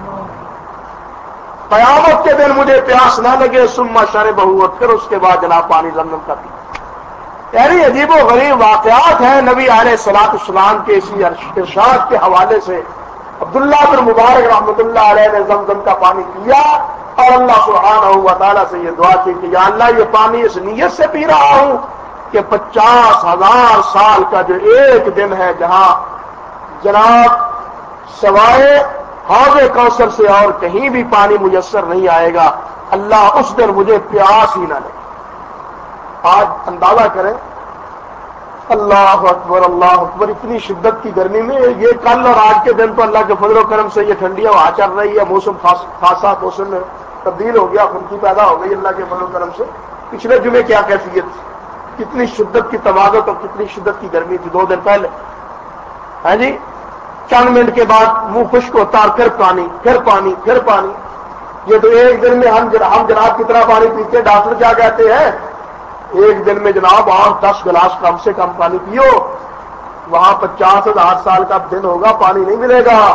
قیامت کے دن مجھے پیاس نہ لگے۔ ثم شربہ، اور پھر اس کے بعد جناب پانی زمزم کا پی۔ یعنی عجیب و غریب واقعات ہیں نبی علیہ الصلوۃ والسلام کے اسی ارشاد کے حوالے سے۔ عبداللہ بن مبارک رحمۃ اللہ علیہ نے زمزم کا پانی پیا اور اللہ سبحانہ و تعالیٰ سے یہ دعا کی کہ یا اللہ یہ پانی اس نیت سے پی رہا ہوں کہ 50,000 سال کا جو ایک دن ہے جہاں جناب سوائے حوض کوثر سے اور کہیں بھی پانی میسر نہیں آئے گا، اللہ اس دن مجھے پیاس ہی نہ لگے۔ آج اندازہ کریں، اللہ اکبر اللہ اکبر، اتنی شدت کی گرمی میں یہ کل اور آج کے دن تو اللہ کے فضل و کرم سے یہ ٹھنڈی ہوا چل رہی ہے، موسم خاصا موسم میں تبدیل ہو گیا، خنکی پیدا ہو گئی اللہ کے فضل و کرم سے۔ پچھلے جمعے کیا کیفیت تھی، کتنی شدت کی تمازت اور کتنی شدت کی گرمی تھی 2 دن پہلے، ہے جی۔ چند منٹ کے بعد منہ خشک ہوتا اور پھر پانی، پھر پانی، پھر پانی۔ یہ تو ایک دن میں ہم جناب کتنا پانی پیتے ہیں، ڈاکٹر کیا کہتے ہیں، ایک دن میں جناب اور 10 گلاس کم سے کم پانی پیو، وہاں 50,000 سال کا دن ہوگا پانی نہیں ملے گا،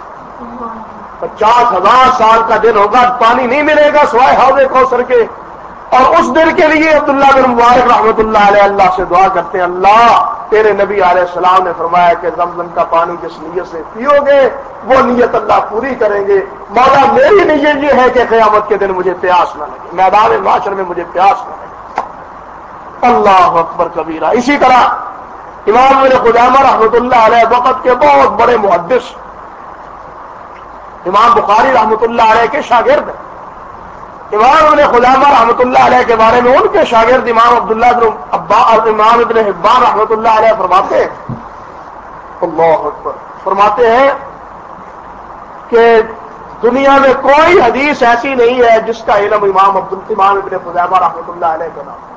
50,000 سال کا دن ہوگا پانی نہیں ملے گا سوائے حوض کوثر کے۔ اور اس دن کے لیے عبداللہ بن مبارک رحمۃ اللہ علیہ اللہ سے دعا کرتے ہیں، اللہ تیرے نبی علیہ السلام نے فرمایا کہ زمزم کا پانی جس نیت سے پیو گے وہ نیت اللہ پوری کریں گے۔ مولا میری نیت یہ ہے کہ قیامت کے دن مجھے پیاس نہ لگے، میدان محشر میں مجھے پیاس نہ لگے۔ اللہ اکبر کبیرہ۔ اسی طرح امام ابن خزیمہ رحمۃ اللہ علیہ وقت کے بہت بڑے محدث، امام بخاری رحمۃ اللہ علیہ کے شاگرد ہیں۔ امام ابن خزیمہ رحمۃ اللہ علیہ کے بارے میں ان کے شاگرد امام عبداللہ بن امام ابن حبان رحمۃ اللہ علیہ فرماتے ہیں، اللہ اکبر، فرماتے ہیں کہ دنیا میں کوئی حدیث ایسی نہیں ہے جس کا علم امام ابن خزیمہ رحمۃ اللہ علیہ کا نام۔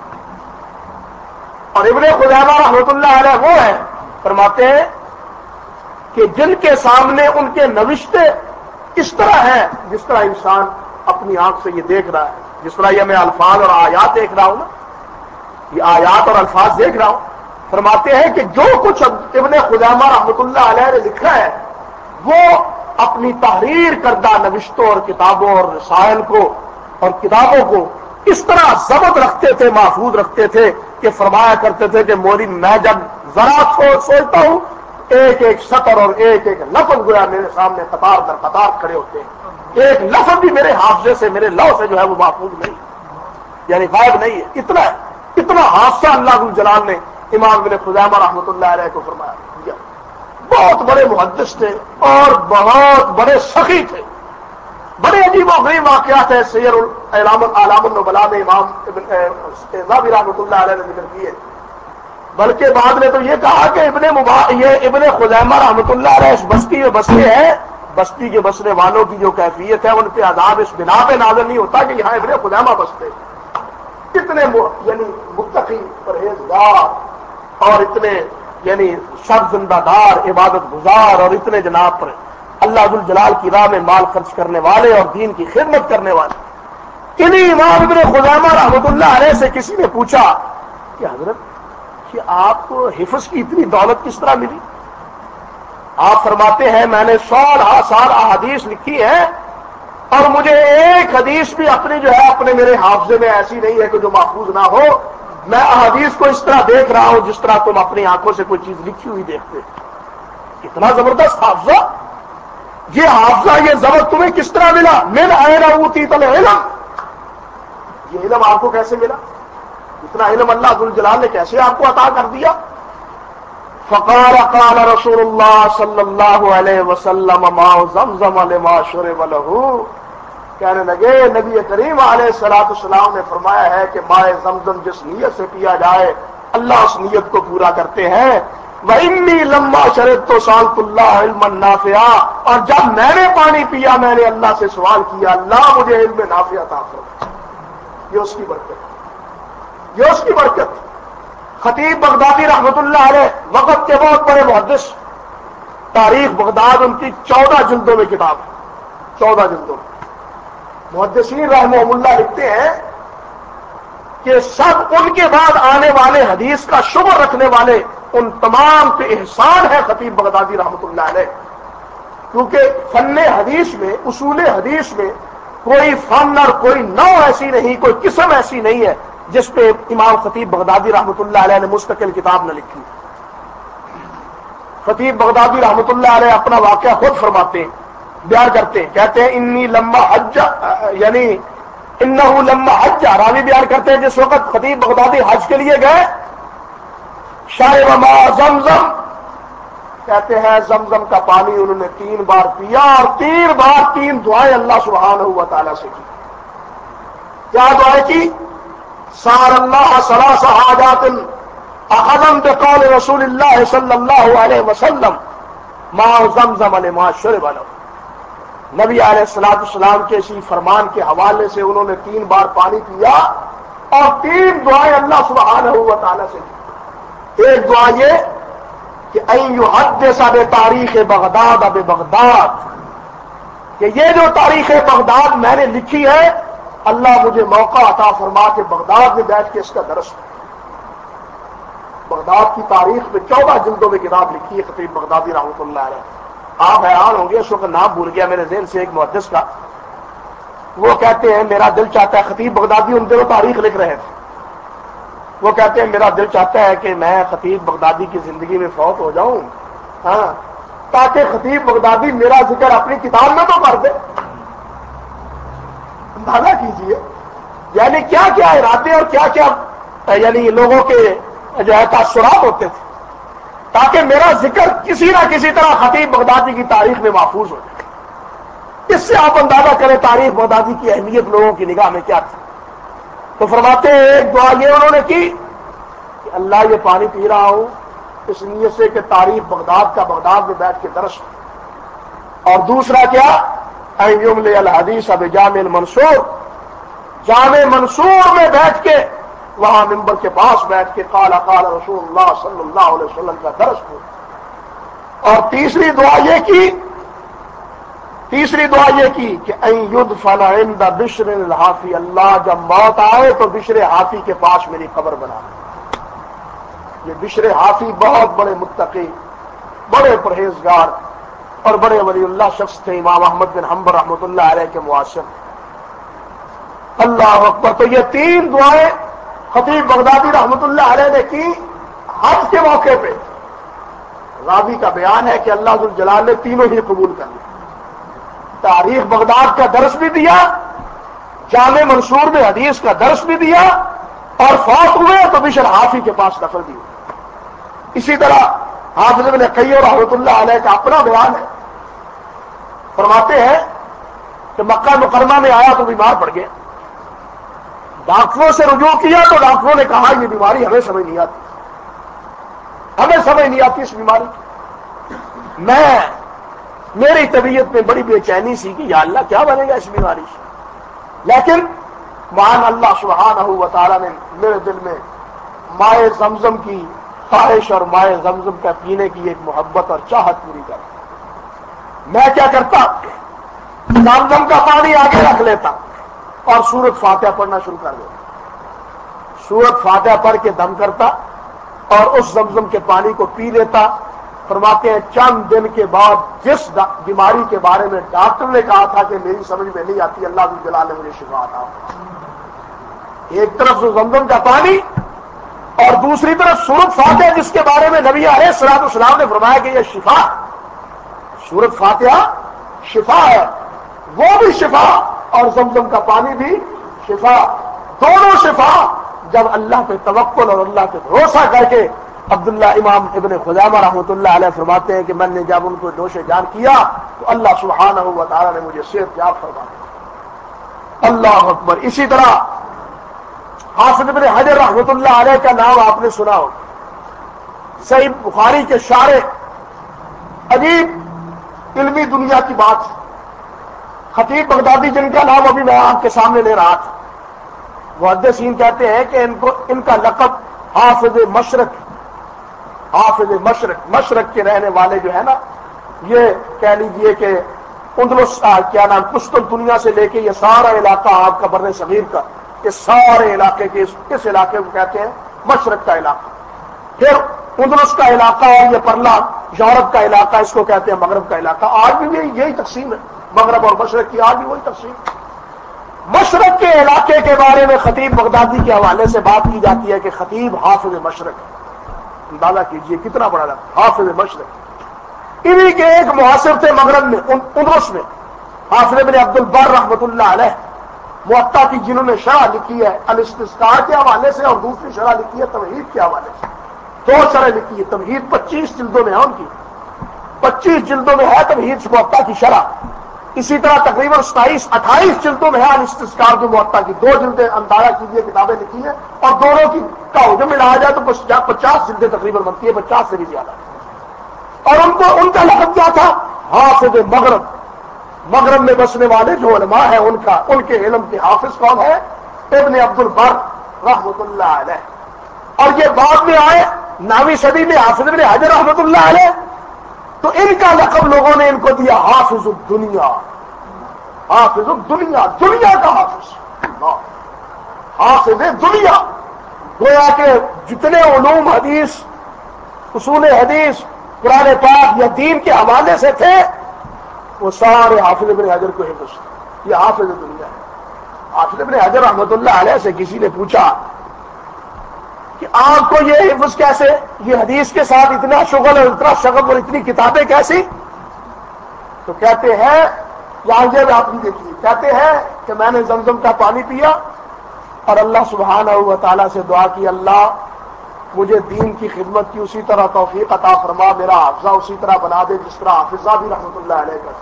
اور ابن خزیمہ رحمۃ اللہ علیہ وہ ہیں، فرماتے ہیں کہ جن کے سامنے ان کے نوشتے اس طرح ہیں جس طرح انسان اپنی آنکھ سے یہ دیکھ رہا ہے، جس طرح یہ میں الفاظ اور آیات دیکھ رہا ہوں نا، یہ آیات اور الفاظ دیکھ رہا ہوں۔ فرماتے ہیں کہ جو کچھ ابن خزیمہ رحمۃ اللہ علیہ نے لکھا ہے وہ اپنی تحریر کردہ نوشتوں اور کتابوں اور رسائل کو اور کتابوں کو اس طرح ضبط رکھتے تھے، محفوظ رکھتے تھے کہ فرمایا کرتے تھے کہ موری میں جب ذرا سوچتا ہوں ایک ایک سطر اور ایک ایک لفظ گویا میرے سامنے قطار در قطار کھڑے ہوتے ہیں، ایک لفظ بھی میرے حافظے سے، میرے لوح سے جو ہے وہ محفوظ نہیں، یعنی غائب نہیں ہے۔ اتنا حادثہ اللہ جلال نے امام ابن خزیمہ رحمۃ اللہ علیہ کو فرمایا۔ بہت بڑے محدث تھے اور بہت بڑے سخی تھے۔ بڑے عجیب و غریب واقعات ہیں سیر اعلام النبلاء میں امام ابن رحمۃ اللہ علیہ نے ذکر کیے، بلکہ بعد نے تو یہ کہا کہ ابن خزیمہ رحمۃ اللہ علیہ اس بستی میں بستے ہیں، بستی کے بسنے والوں کی جو کیفیت ہے ان پہ عذاب اس بنا پہ نازل نہیں ہوتا کہ یہاں ابن خزیمہ بستے، اتنے یعنی متقی پرہیزگار اور اتنے یعنی سب زندہ دار عبادت گزار اور اتنے جناب پر اللہ ذوالجلال کی راہ میں مال خرچ کرنے والے اور دین کی خدمت کرنے والے۔ انہیں امام ابن خزیمہ رحمۃ اللہ علیہ سے کسی نے پوچھا کہ حضرت کہ آپ کو حفظ کی اتنی دولت کس طرح ملی؟ آپ فرماتے ہیں میں نے 100 احادیث لکھی ہے اور مجھے ایک حدیث بھی اپنی جو ہے اپنے میرے حافظے میں ایسی نہیں ہے کہ جو محفوظ نہ ہو، میں احادیث کو اس طرح دیکھ رہا ہوں جس طرح تم اپنی آنکھوں سے کوئی چیز لکھی ہوئی دیکھتے۔ اتنا زبردست حافظہ، یہ حافظہ یہ ضبط تمہیں کس طرح ملا؟ من این اوتیت العلم، یہ علم آپ کو کیسے ملا؟ اتنا علم اللہ ذوالجلال نے کیسے آپ کو عطا کر دیا؟ فقال قال رسول اللہ صلی اللہ علیہ وسلم ماء زمزم لما شرب له، کہنے لگے نبی کریم علیہ الصلوۃ والسلام نے فرمایا ہے کہ ماء زمزم جس نیت سے پیا جائے اللہ اس نیت کو پورا کرتے ہیں۔ وَإِنِّي لَمَّا شَرِبْتُ سَأَلْتُ اللَّهَ عِلْمًا نَافِعًا، اور جب میں نے پانی پیا میں نے اللہ سے سوال کیا اللہ مجھے علم نافع عطا فرما۔ یہ اس کی برکت، یہ اس کی برکت۔ خطیب بغدادی رحمۃ اللہ علیہ وقت کے بہت بڑے محدث، تاریخ بغداد ان کی 14 جلدوں میں کتاب ہے، 14 جلدوں میں۔ محدثین رحمہ اللہ لکھتے ہیں کہ سب ان کے بعد آنے والے حدیث کا شعبہ رکھنے والے ان تمام پہ احسان ہے خطیب بغدادی رحمۃ اللہ علیہ، کیونکہ فن حدیث میں، اصول حدیث میں کوئی فن اور کوئی نوع ایسی نہیں، کوئی قسم ایسی نہیں ہے جس پہ امام خطیب بغدادی رحمۃ اللہ علیہ نے مستقل کتاب نہ لکھی۔ خطیب بغدادی رحمۃ اللہ علیہ اپنا واقعہ خود فرماتے ہیں، بیان کرتے ہیں، کہتے ہیں انی لما حج، یعنی انہو لما حج، راوی بیان کرتے ہیں جس وقت خطیب بغدادی حج کے لیے گئے، شرب ماء زمزم، کہتے ہیں زمزم کا پانی انہوں نے 3 بار پیا اور 3 بار 3 دعائیں اللہ سبحانہ و تعالیٰ سے کی۔ کیا دعائیں کی؟ سار اللہ ثلاث حاجات اخذا بقول رسول اللہ صلی اللہ علیہ وسلم ماء زمزم لما شرب له، نبی علیہ السلام کے اسی فرمان کے حوالے سے انہوں نے 3 بار پانی پیا اور 3 دعائیں اللہ سبحانہ و تعالیٰ سے کی۔ ایک دعا یہ کہ ان یحدث بتاریخ بغداد ببغداد، کہ یہ جو تاریخ بغداد میں نے لکھی ہے اللہ مجھے موقع عطا فرما کے بغداد میں بیٹھ کے اس کا درس دوں۔ بغداد کی تاریخ میں 14 جلدوں میں کتاب لکھی ہے خطیب بغدادی رحمۃ اللہ علیہ۔ آپ حیران ہوں گے، اس وقت نام بھول گیا میرے ذہن سے ایک محدث کا، وہ کہتے ہیں میرا دل چاہتا ہے، خطیب بغدادی ان دنوں تاریخ لکھ رہے تھے، وہ کہتے ہیں میرا دل چاہتا ہے کہ میں خطیب بغدادی کی زندگی میں فوت ہو جاؤں، ہاں، تاکہ خطیب بغدادی میرا ذکر اپنی کتاب میں تو کر دے۔ اندازہ کیجئے یعنی کیا کیا ارادے اور کیا کیا یعنی لوگوں کے جو ہے تاثرات ہوتے تھے، تاکہ میرا ذکر کسی نہ کسی طرح خطیب بغدادی کی تاریخ میں محفوظ ہو جائے۔ اس سے آپ اندازہ کریں تاریخ بغدادی کی اہمیت لوگوں کی نگاہ میں کیا تھی۔ تو فرماتے ہیں ایک دعا یہ انہوں نے کی کہ اللہ یہ پانی پی رہا ہوں اس نیت سے کہ تاریخ بغداد کا بغداد میں بیٹھ کے درس ہو، اور دوسرا کیا ان یملی الحدیث بجامع المنصور، جامع منصور میں بیٹھ کے وہاں منبر کے پاس بیٹھ کے قال قال رسول اللہ صلی اللہ علیہ وسلم کا درس ہو۔ اور تیسری دعا یہ کی کہ ان یدفن عند بشر الحافی، اللہ جب موت آئے تو بشر حافی کے پاس میری قبر بنا۔ یہ بشر حافی بہت بڑے متقی، بڑے پرہیزگار اور بڑے ولی اللہ شخص تھے، امام احمد بن حنبل رحمۃ اللہ علیہ کے معاصر۔ اللہ اکبر۔ تو یہ 3 دعائیں خطیب بغدادی رحمۃ اللہ علیہ نے کی حج کے موقع پہ۔ راوی کا بیان ہے کہ اللہ ذوالجلال نے تینوں ہی قبول کر لیا، تاریخ بغداد کا درس بھی دیا، جامع منصور میں حدیث کا درس بھی دیا، اور فوت ہوئے تو بشر حافی کے پاس دفن دی۔ اسی طرح حافظ ابن قیم رحمۃ اللہ علیہ کا اپنا بیان ہے، فرماتے ہیں کہ مکہ مکرمہ میں آیا تو بیمار پڑ گیا، ڈاکٹروں سے رجوع کیا تو ڈاکٹروں نے کہا یہ بیماری ہمیں سمجھ نہیں آتی، ہمیں سمجھ نہیں آتی اس بیماری کی۔ میری طبیعت میں بڑی بے چینی سی کہ یا اللہ کیا بنے گا اس بیماری سے، لیکن مان اللہ سبحانہ و تعالیٰ نے میرے دل میں مائے زمزم کی خواہش اور مائے زمزم کا پینے کی ایک محبت اور چاہت پوری کر دی۔ میں کیا کرتا، زمزم کا پانی آگے رکھ لیتا اور سورۃ فاتحہ پڑھنا شروع کر دیتا، سورۃ فاتحہ پڑھ کے دم کرتا اور اس زمزم کے پانی کو پی لیتا۔ فرماتے ہیں چند دن کے بعد جس بیماری کے بارے میں ڈاکٹر نے کہا تھا کہ میری سمجھ میں نہیں آتی، اللہ ذوالجلال نے مجھے شفا عطا فرمائی۔ ایک طرف زمزم کا پانی اور دوسری طرف سورۃ فاتحہ جس کے بارے میں نبی علیہ الصلوۃ والسلام نے فرمایا کہ یہ شفا، سورۃ فاتحہ شفا ہے، وہ بھی شفا اور زمزم کا پانی بھی شفا، دونوں شفا۔ جب اللہ پہ توکل اور اللہ پہ بھروسہ کر کے عبداللہ امام ابن خزیمہ رحمۃ اللہ علیہ فرماتے ہیں کہ میں نے جب ان کو نوش جان کیا تو اللہ سبحانہ و تعالیٰ نے مجھے صحت یاب فرما دیا۔ اللہ اکبر۔ اسی طرح حافظ ابن حجر رحمۃ اللہ علیہ کا نام آپ نے سنا ہو، صحیح بخاری کے شارح، عجیب علمی دنیا کی بات۔ خطیب بغدادی جن کا نام ابھی میں آپ کے سامنے لے رہا تھا، محدثین کہتے ہیں کہ ان کا لقب حافظ مشرق، حافظ مشرق، مشرق کے رہنے والے جو ہے نا، یہ کہہ لیجئے کہ اندلس کیا نام قسطنطنیہ سے لے کے یہ سارا علاقہ آپ کا بر صغیر کا اس سارے علاقے کے اس علاقے کو کہتے ہیں مشرق کا علاقہ. پھر اندلس کا علاقہ اور یہ پرلا یورپ کا علاقہ اس کو کہتے ہیں مغرب کا علاقہ. آج بھی یہی تقسیم ہے، مغرب اور مشرق کی آج بھی وہی تقسیم. مشرق کے علاقے کے بارے میں خطیب بغدادی کے حوالے سے بات کی جاتی ہے کہ خطیب حافظ مشرق ہے. اندازہ کیجئے کتنا بڑا لفظ حافظ مشرق. انہی کے ایک معاصر تھے مغرب میں اندلس میں، حافظ ابن عبد البر رحمۃ اللہ علیہ، موطا کی جنہوں نے شرح لکھی ہے الاستذکار کے حوالے سے اور دوسری شرح لکھی ہے تمہید کے حوالے سے. دو شرح لکھی ہے. تمہید 25 جلدوں میں ہے ان کی، 25 جلدوں میں ہے تمہید موطا کی شرح. اسی طرح تقریباً 27-28 جلدوں میں ہے الاستذکار کی موطا کی. 2 جلدیں اندازہ کیجیے کتابیں لکھی ہیں اور دونوں کی کا حجم ملایا جائے تو 50 جلدیں تقریباً بنتی ہے، 50 سے بھی زیادہ. اور ان کا لقب کیا تھا؟ حافظ مغرب. مغرب میں بسنے والے جو علماء ہیں ان کے علم کے حافظ کون ہے؟ ابن عبد البر رحمۃ اللہ علیہ. اور یہ بعد میں آئے 9ویں صدی میں حافظ ابن حجر رحمۃ اللہ علیہ، تو ان کا لقب لوگوں نے ان کو دیا حافظ الدنیا. حافظ الدنیا، دنیا کا حافظ، حافظ دنیا. گویا کہ جتنے علوم حدیث، اصول حدیث، قرآن پاک یا دین کے حوالے سے تھے وہ سارے حافظ ابن حجر کو حفظ. یہ حافظ دنیا ہے. حافظ ابن حجر رحمۃ اللہ علیہ سے کسی نے پوچھا کہ آپ کو یہ حفظ کیسے، یہ حدیث کے ساتھ اتنا شغل اور اتنا شغف اور اتنی کتابیں کیسی؟ تو کہتے ہیں، یہاں یہ آپ نے دیکھیے، کہتے ہیں کہ میں نے زمزم کا پانی پیا اور اللہ سبحانہ و تعالیٰ سے دعا کی، اللہ مجھے دین کی خدمت کی اسی طرح توفیق عطا فرما، میرا حافظہ اسی طرح بنا دے جس طرح حافظ ذہبی رحمۃ اللہ علیہ کا.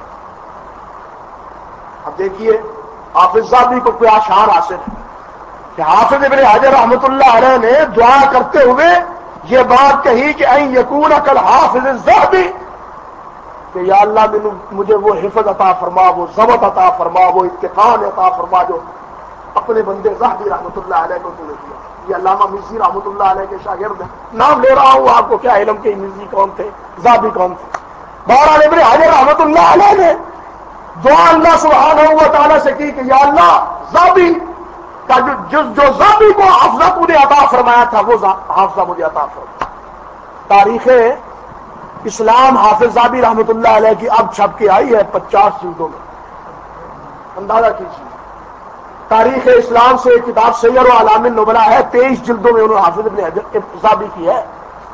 اب دیکھیے حافظ ذہبی کو کوئی شان حاصل ہے کہ حافظ ابن حجر رحمۃ اللہ علیہ نے دعا کرتے ہوئے یہ بات کہی کہ این یکون کل حافظ الذہبی، کہ یا اللہ مجھے وہ حفظ عطا فرما، وہ ضبط عطا فرما، وہ اتقان عطا فرما جو اپنے بندے ذہبی رحمۃ اللہ علیہ کو تو نے دیا. یہ علامہ مزی رحمۃ اللہ علیہ کے شاگرد ہیں. نام لے رہا ہوں، آپ کو کیا علم کے مزی کون تھے، ذہبی کون تھے. بہرحال ابن حجر رحمۃ اللہ علیہ نے دعا اللہ سبحانہ و تعالیٰ سے کی کہ یا اللہ ذہبی کا جو ذہبی کو حافظہ تو نے عطا فرمایا تھا وہ حافظہ مجھے عطا فرما. تاریخ اسلام حافظ ذہبی رحمۃ اللہ علیہ کی اب چھپ کے آئی ہے 50 جلدوں میں. اندازہ کیجیے. تاریخ اسلام سے ایک کتاب سیر و اعلام النبلاء ہے، 23 جلدوں میں انہوں نے حافظ ابن حجر ذہبی کی ہے.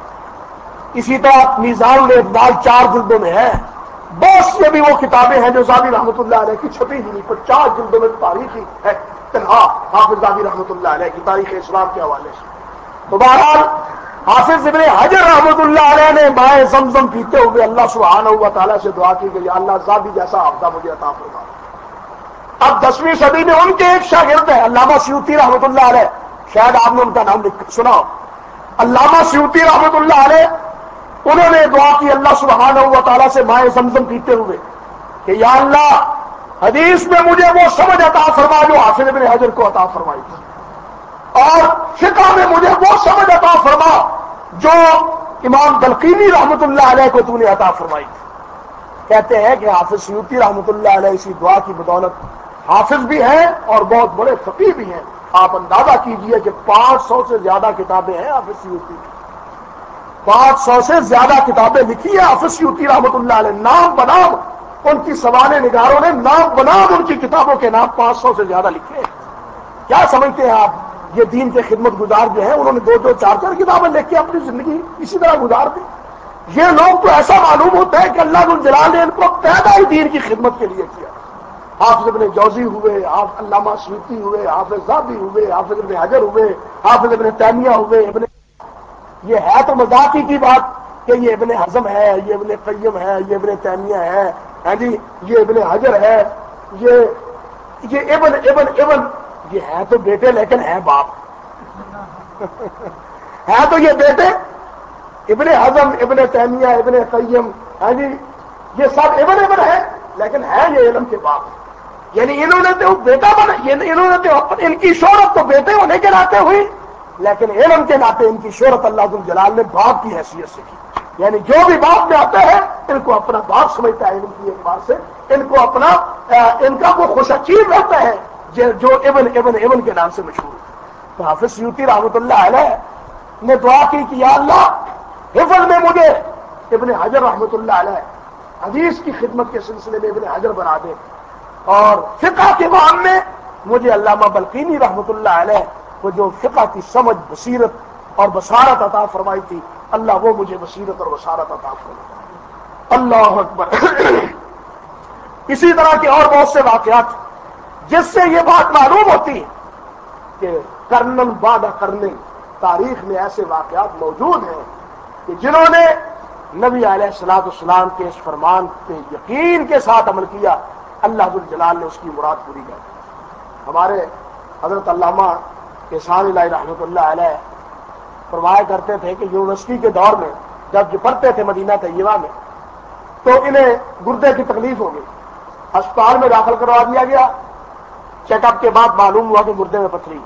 اسی طرح میزان الاعتدال 4 جلدوں میں ہے. بہت سی ابھی وہ کتابیں ہیں جو ذہبی رحمۃ اللہ علیہ کی چھپی ہوئی 50 جلدوں میں تاریخی ہے تنہا حافظ ذہبی رحمۃ اللہ علیہ کی تاریخ اسلام کے حوالے سے. تو بہرحال حافظ ابن حجر رحمۃ اللہ علیہ نے مائے زمزم پیتے ہوئے اللہ سبحانہ و تعالیٰ سے دعا کی کہ یا اللہ ذہبی جیسا حافظہ مجھے عطا فرما. اب 10ویں صدی میں ان کے ایک شاگرد ہیں علامہ سیوطی رحمۃ اللہ علیہ، شاید آپ نے ان کا نام سنا ہو. علامہ سیوطی رحمۃ اللہ علیہ انہوں نے دعا کی اللہ سبحانہ و تعالیٰ سے مائے زمزم پیتے ہوئے کہ یا اللہ حدیث میں مجھے وہ سمجھ عطا فرما جو حافظ ابن حجر کو عطا فرمائی تھی، اور فقہ میں مجھے وہ سمجھ عطا فرما جو امام بلقینی رحمۃ اللہ علیہ کو تو نے عطا فرمائی تھی. کہتے ہیں کہ حافظ سیوطی رحمۃ اللہ علیہ اسی دعا کی بدولت حافظ بھی ہیں اور بہت بڑے فقیہ بھی ہیں. آپ اندازہ کیجئے کہ 500 سے زیادہ کتابیں ہیں حافظ سیوطی کی. 500 سے زیادہ کتابیں لکھی ہیں حافظ سیوطی رحمۃ اللہ علیہ. نام بنام ان کی سوانح نگاروں نے نام بنام ان کی کتابوں کے نام 500 سے زیادہ لکھے ہیں. کیا سمجھتے ہیں آپ؟ یہ دین کے خدمت گزار جو ہیں انہوں نے 2-2 4-4 کتابیں لکھ کے اپنی زندگی اسی طرح گزار دی. یہ لوگ تو ایسا معلوم ہوتا ہے کہ اللہ ذوالجلال نے ان کو پیدا ہی دین کی خدمت کے لیے کیا. حافظ ابن جوزی ہوئے، علامہ سیوطی ہوئے، حافظ ذہبی ہوئے، حافظ ابن حجر ہوئے، حافظ ابن تیمیہ ہوئے. یہ ہے تو مذاق ہی کی بات کہ یہ ابن حزم ہے، یہ ابن قیم ہے، یہ ابن تیمیہ ہے، ہاں جی یہ ابن حجر ہے، یہ ابن یہ ہے تو بیٹے لیکن ہے باپ. ہے تو یہ بیٹے ابن حزم، ابن تیمیہ، ابن قیم، ہاں جی یہ سب ابن ہے لیکن ہے یہ علم کے باپ. یعنی انہوں نے تو بیٹا بنا، انہوں نے تو ان کی شہرت تو بیٹے ہونے کے ناطے ہوئی، لیکن علم کے ناطے ان کی شہرت اللہ ذوالجلال نے باپ کی حیثیت سے کی. یعنی جو بھی باپ میں آتے ہیں ان کو اپنا باپ سمجھتا ہے علم کی اعتبار سے، ان کو اپنا ان کا وہ خوش اچیز رہتا ہے جو ابن کے نام سے مشہور ہے۔ تو حافظ سیوطی رحمۃ اللہ علیہ نے دعا کی کہ یا اللہ حفظ میں مجھے ابن حجر رحمۃ اللہ علیہ حدیث کی خدمت کے سلسلے میں ابن حجر بنا دے، اور فقہ کے معاملے میں مجھے علامہ بلقینی رحمۃ اللہ علیہ کو جو فقہ کی سمجھ، بصیرت اور بصارت عطا فرمائی تھی، اللہ وہ مجھے بصیرت اور بصارت عطا فرمائے۔ اللہ اکبر۔ اسی طرح کے اور بہت سے واقعات جس سے یہ بات معلوم ہوتی ہے کہ کرنل بعد کرنل تاریخ میں ایسے واقعات موجود ہیں کہ جنہوں نے نبی علیہ الصلوۃ والسلام کے اس فرمان پہ یقین کے ساتھ عمل کیا، اللہ ذوالجلال نے اس کی مراد پوری کر دی۔ ہمارے حضرت علامہ احسان الہی رحمۃ اللہ علیہ فرمایا کرتے تھے کہ یونیورسٹی کے دور میں جب یہ پڑھتے تھے مدینہ طیبہ میں، تو انہیں گردے کی تکلیف ہو گئی، اسپتال میں داخل کروا دیا گیا، چیک اپ کے بعد معلوم ہوا کہ گردے میں پتھری۔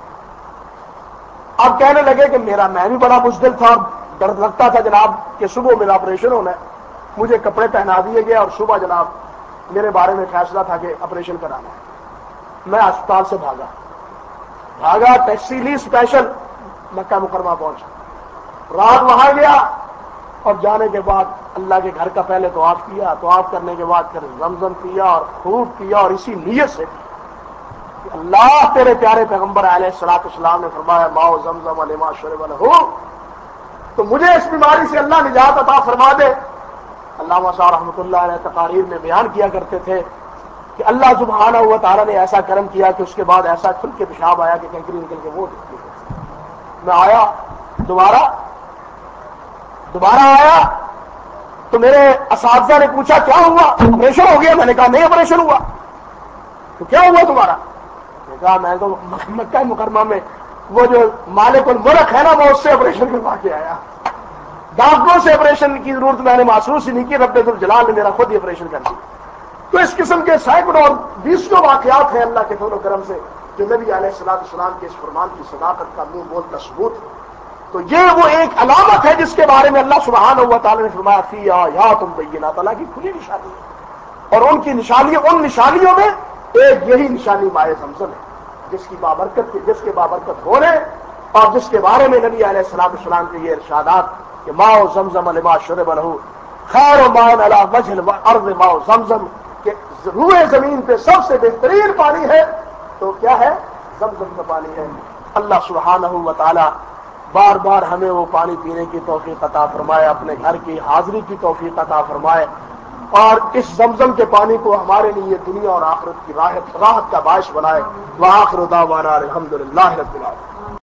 اب کہنے لگے کہ میں بھی بڑا بزدل تھا اور درد لگتا تھا جناب کہ صبح میرا آپریشن ہونا ہے، مجھے کپڑے پہنا دیے گئے اور صبح جناب میرے بارے میں فیصلہ تھا کہ آپریشن کرانا ہے۔ میں اسپتال سے بھاگا ٹیکسی لی اسپیشل، مکہ مکرمہ پہنچا، رات وہاں گیا اور جانے کے بعد اللہ کے گھر کا پہلے طواف کیا، طواف کرنے کے بعد پھر زمزم پیا اور خوب پیا، اور اسی نیت سے کہ اللہ تیرے پیارے پیغمبر علیہ الصلوۃ والسلام نے فرمایا ماؤ زمزم لما شرب لہ، تو مجھے اس بیماری سے اللہ نجات عطا فرما دے۔ علامہ صاحب رحمۃ اللہ علیہ تقاریر میں بیان کیا کرتے تھے کہ اللہ سبحانہ و تعالیٰ نے ایسا کرم کیا کہ اس کے بعد ایسا کھل کے پیشاب آیا کہ کنکری نکل کے وہ دکھتی ہے۔ میں آیا دوبارہ آیا تو میرے اساتذہ نے پوچھا کیا ہوا، آپریشن ہو گیا؟ میں نے کہا نہیں آپریشن ہوا۔ تو کیا ہوا تمہارا؟ میں نے کہا میں تو مکہ مکرمہ میں وہ جو مالک الملک ہے نا، وہ اس سے آپریشن کروا کے آیا، ڈاکٹروں سے آپریشن کی ضرورت میں نے محسوس ہی نہیں کی، رب ذوالجلال نے میرا خود ہی آپریشن کر دیا۔ تو اس قسم کے سینکڑوں اور بیسوں واقعات ہیں اللہ کے فضل و کرم سے جو نبی علیہ الصلوۃ والسلام کے اس فرمان کی صداقت کا منہ بولتا ثبوت ہے۔ تو یہ وہ ایک علامت ہے جس کے بارے میں اللہ سبحانہ و تعالیٰ نے فرمایا فی آیات بینات، اللہ کی کھلی نشانی ہے، اور ان کی نشانی، ان نشانیوں میں ایک یہی نشانی مائع زمزم ہے، جس کے بابرکت ہونے اور جس کے بارے میں نبی علیہ الصلوۃ والسلام کے یہ ارشادات کہ ماء زمزم لما شرب لہ خیر ماء علی وجہ الارض ماء زمزم، کہ روئے زمین پہ سب سے بہترین پانی ہے تو کیا ہے؟ زمزم کا پانی ہے۔ اللہ سبحانہ و تعالی بار بار ہمیں وہ پانی پینے کی توفیق عطا فرمائے، اپنے گھر کی حاضری کی توفیق عطا فرمائے، اور اس زمزم کے پانی کو ہمارے لیے دنیا اور آخرت کی راحت کا باعث بنائے۔ وآخر دعوانا الحمدللہ رب العالمین۔